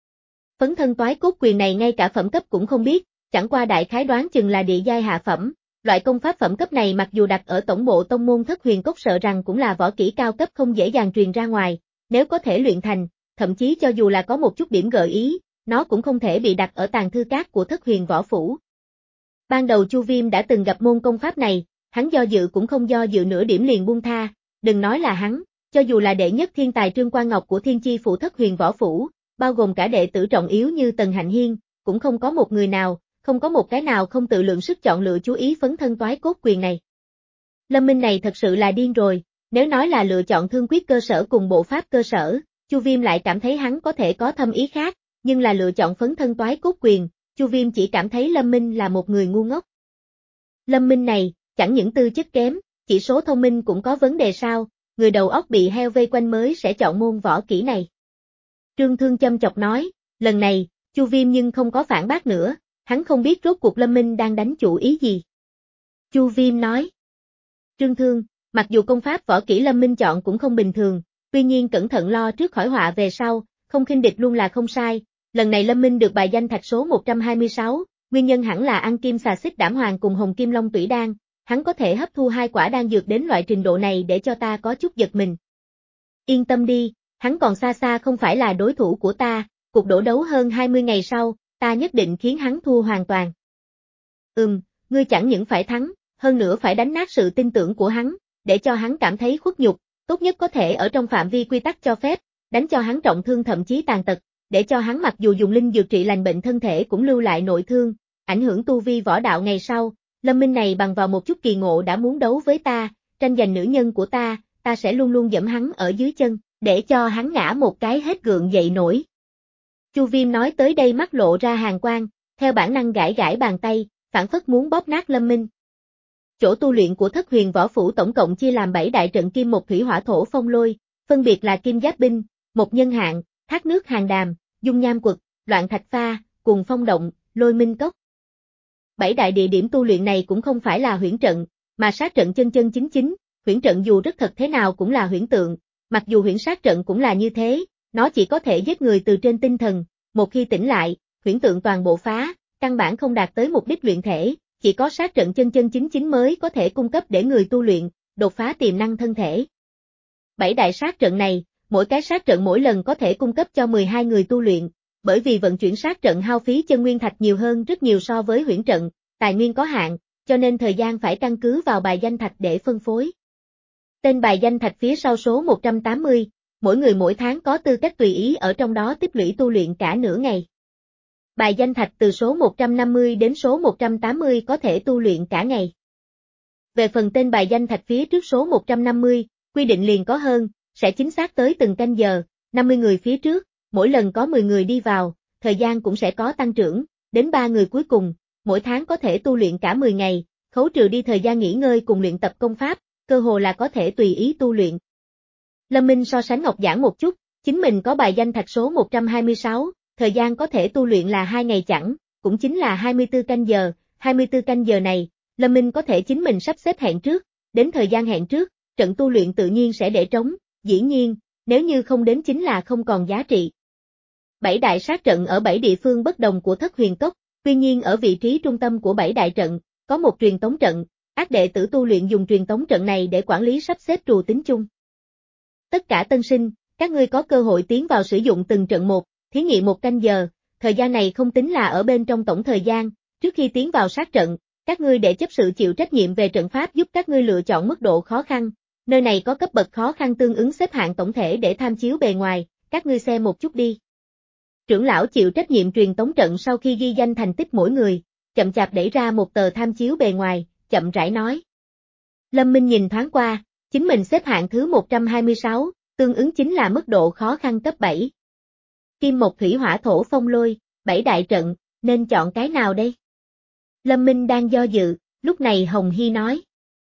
Phấn thân toái cốt quyền này ngay cả phẩm cấp cũng không biết, chẳng qua đại khái đoán chừng là địa giai hạ phẩm, loại công pháp phẩm cấp này mặc dù đặt ở tổng bộ tông môn Thất Huyền Cốc sợ rằng cũng là võ kỹ cao cấp không dễ dàng truyền ra ngoài, nếu có thể luyện thành, thậm chí cho dù là có một chút điểm gợi ý, nó cũng không thể bị đặt ở tàng thư các của Thất Huyền Võ Phủ. Ban đầu Chu Viêm đã từng gặp môn công pháp này, hắn do dự cũng không do dự nửa điểm liền buông tha, đừng nói là hắn, cho dù là đệ nhất thiên tài Trương Quan Ngọc của Thiên Chi Phủ Thất Huyền Võ Phủ, bao gồm cả đệ tử trọng yếu như Tần Hạnh Hiên, cũng không có một người nào, không có một cái nào không tự lượng sức chọn lựa chú ý phấn thân toái cốt quyền này. Lâm Minh này thật sự là điên rồi, nếu nói là lựa chọn thương quyết cơ sở cùng bộ pháp cơ sở, Chu Viêm lại cảm thấy hắn có thể có thâm ý khác, nhưng là lựa chọn phấn thân toái cốt quyền, Chu Viêm chỉ cảm thấy Lâm Minh là một người ngu ngốc. Lâm Minh này, chẳng những tư chất kém, chỉ số thông minh cũng có vấn đề sao, người đầu óc bị heo vây quanh mới sẽ chọn môn võ kỹ này. Trương Thương châm chọc nói, lần này, Chu Viêm nhưng không có phản bác nữa, hắn không biết rốt cuộc Lâm Minh đang đánh chủ ý gì. Chu Viêm nói, Trương Thương, mặc dù công pháp võ kỹ Lâm Minh chọn cũng không bình thường, tuy nhiên cẩn thận lo trước khỏi họa về sau, không khinh địch luôn là không sai, lần này Lâm Minh được bài danh thạch số một trăm hai mươi sáu, nguyên nhân hẳn là ăn kim xà xích đảm hoàng cùng hồng kim long tủy đan, hắn có thể hấp thu hai quả đan dược đến loại trình độ này để cho ta có chút giật mình. Yên tâm đi, hắn còn xa xa không phải là đối thủ của ta, cuộc đổ đấu hơn hai mươi ngày sau, ta nhất định khiến hắn thua hoàn toàn. Ừm, ngươi chẳng những phải thắng, hơn nữa phải đánh nát sự tin tưởng của hắn, để cho hắn cảm thấy khuất nhục, tốt nhất có thể ở trong phạm vi quy tắc cho phép, đánh cho hắn trọng thương thậm chí tàn tật, để cho hắn mặc dù dùng linh dược trị lành bệnh thân thể cũng lưu lại nội thương, ảnh hưởng tu vi võ đạo ngày sau. Lâm Minh này bằng vào một chút kỳ ngộ đã muốn đấu với ta, tranh giành nữ nhân của ta, ta sẽ luôn luôn giẫm hắn ở dưới chân, để cho hắn ngã một cái hết gượng dậy nổi. Chu Viêm nói tới đây mắt lộ ra hàn quang, theo bản năng gãi gãi bàn tay, phản phất muốn bóp nát Lâm Minh. Chỗ tu luyện của Thất Huyền Võ Phủ tổng cộng chia làm bảy đại trận kim một thủy hỏa thổ phong lôi, phân biệt là Kim Giáp Binh, Một Nhân Hạng, Thác Nước Hàng Đàm, Dung Nham Quật, Loạn Thạch Pha, Cùng Phong Động, Lôi Minh Cốc. Bảy đại địa điểm tu luyện này cũng không phải là huyễn trận, mà sát trận chân chân chính chính, huyễn trận dù rất thật thế nào cũng là huyễn tượng, mặc dù huyễn sát trận cũng là như thế, nó chỉ có thể giết người từ trên tinh thần, một khi tỉnh lại, huyễn tượng toàn bộ phá, căn bản không đạt tới mục đích luyện thể, chỉ có sát trận chân chân chính chính mới có thể cung cấp để người tu luyện, đột phá tiềm năng thân thể. Bảy đại sát trận này, mỗi cái sát trận mỗi lần có thể cung cấp cho mười hai người tu luyện, bởi vì vận chuyển sát trận hao phí chân nguyên thạch nhiều hơn rất nhiều so với huyễn trận, tài nguyên có hạn, cho nên thời gian phải căn cứ vào bài danh thạch để phân phối. Tên bài danh thạch phía sau số một trăm tám mươi, mỗi người mỗi tháng có tư cách tùy ý ở trong đó tích lũy tu luyện cả nửa ngày. Bài danh thạch từ số một trăm năm mươi đến số một trăm tám mươi có thể tu luyện cả ngày. Về phần tên bài danh thạch phía trước số một trăm năm mươi, quy định liền có hơn, sẽ chính xác tới từng canh giờ, năm mươi người phía trước, mỗi lần có mười người đi vào, thời gian cũng sẽ có tăng trưởng, đến ba người cuối cùng, mỗi tháng có thể tu luyện cả mười ngày, khấu trừ đi thời gian nghỉ ngơi cùng luyện tập công pháp, cơ hồ là có thể tùy ý tu luyện. Lâm Minh so sánh Ngọc Giản một chút, chính mình có bài danh thạch số một trăm hai mươi sáu, thời gian có thể tu luyện là hai ngày chẳng, cũng chính là hai mươi tư canh giờ, hai mươi tư canh giờ này, Lâm Minh có thể chính mình sắp xếp hẹn trước, đến thời gian hẹn trước, trận tu luyện tự nhiên sẽ để trống, dĩ nhiên, nếu như không đến chính là không còn giá trị. Bảy đại sát trận ở bảy địa phương bất đồng của Thất Huyền Cốc, tuy nhiên ở vị trí trung tâm của bảy đại trận, có một truyền tống trận, ác đệ tử tu luyện dùng truyền tống trận này để quản lý sắp xếp trù tính chung. Tất cả tân sinh, các ngươi có cơ hội tiến vào sử dụng từng trận một, thí nghiệm một canh giờ, thời gian này không tính là ở bên trong tổng thời gian, trước khi tiến vào sát trận, các ngươi để chấp sự chịu trách nhiệm về trận pháp giúp các ngươi lựa chọn mức độ khó khăn, nơi này có cấp bậc khó khăn tương ứng xếp hạng tổng thể để tham chiếu bề ngoài, các ngươi xem một chút đi. Trưởng lão chịu trách nhiệm truyền tống trận sau khi ghi danh thành tích mỗi người, chậm chạp đẩy ra một tờ tham chiếu bề ngoài, chậm rãi nói. Lâm Minh nhìn thoáng qua, chính mình xếp hạng thứ một trăm hai mươi sáu, tương ứng chính là mức độ khó khăn cấp bảy. Kim một thủy hỏa thổ phong lôi, bảy đại trận, nên chọn cái nào đây? Lâm Minh đang do dự, lúc này Hồng Hy nói.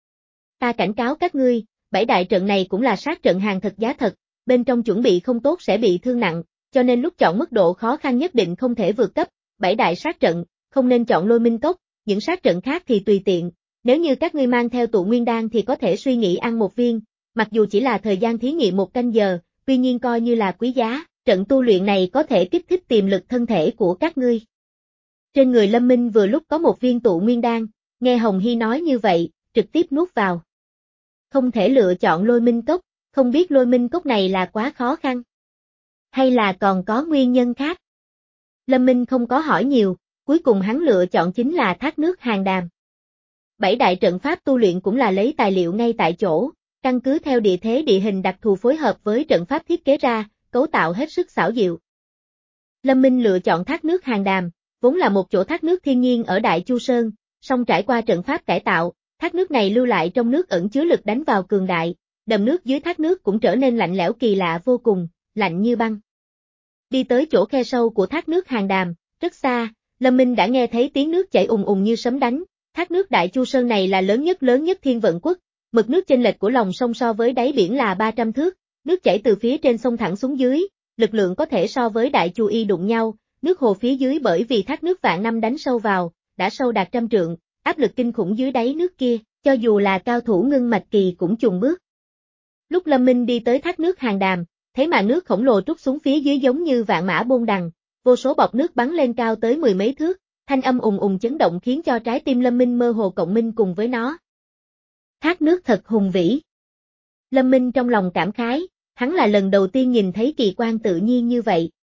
Ta cảnh cáo các ngươi, bảy đại trận này cũng là sát trận hàng thật giá thật, bên trong chuẩn bị không tốt sẽ bị thương nặng, cho nên lúc chọn mức độ khó khăn nhất định không thể vượt cấp, bảy đại sát trận, không nên chọn Lôi Minh Cốc, những sát trận khác thì tùy tiện, nếu như các ngươi mang theo tụ nguyên đan thì có thể suy nghĩ ăn một viên, mặc dù chỉ là thời gian thí nghiệm một canh giờ, tuy nhiên coi như là quý giá, trận tu luyện này có thể kích thích tiềm lực thân thể của các ngươi. Trên người Lâm Minh vừa lúc có một viên tụ nguyên đan, nghe Hồng Hy nói như vậy, trực tiếp nuốt vào. Không thể lựa chọn Lôi Minh Cốc, không biết Lôi Minh Cốc này là quá khó khăn. Hay là còn có nguyên nhân khác? Lâm Minh không có hỏi nhiều, cuối cùng hắn lựa chọn chính là thác nước Hàn Đàm. Bảy đại trận pháp tu luyện cũng là lấy tài liệu ngay tại chỗ, căn cứ theo địa thế địa hình đặc thù phối hợp với trận pháp thiết kế ra, cấu tạo hết sức xảo diệu. Lâm Minh lựa chọn thác nước Hàn Đàm, vốn là một chỗ thác nước thiên nhiên ở Đại Chu Sơn, song trải qua trận pháp cải tạo, thác nước này lưu lại trong nước ẩn chứa lực đánh vào cường đại, đầm nước dưới thác nước cũng trở nên lạnh lẽo kỳ lạ vô cùng, lạnh như băng. Đi tới chỗ khe sâu của thác nước Hàn Đàm, rất xa, Lâm Minh đã nghe thấy tiếng nước chảy ùng ùng như sấm đánh, thác nước Đại Chu Sơn này là lớn nhất lớn nhất Thiên Vận Quốc, mực nước chênh lệch của lòng sông so với đáy biển là ba trăm thước, nước chảy từ phía trên sông thẳng xuống dưới, lực lượng có thể so với Đại Chu Y đụng nhau, nước hồ phía dưới bởi vì thác nước vạn năm đánh sâu vào, đã sâu đạt trăm trượng, áp lực kinh khủng dưới đáy nước kia, cho dù là cao thủ ngưng mạch kỳ cũng chùng bước. Lúc Lâm Minh đi tới thác nước Hàn Đàm, thấy màn nước khổng lồ trút xuống phía dưới giống như vạn mã bôn đằng, vô số bọt nước bắn lên cao tới mười mấy thước, thanh âm ùng ùng chấn động khiến cho trái tim Lâm Minh mơ hồ cộng minh cùng với nó. Thác nước thật hùng vĩ. Lâm Minh trong lòng cảm khái, hắn là lần đầu tiên nhìn thấy kỳ quan tự nhiên như vậy,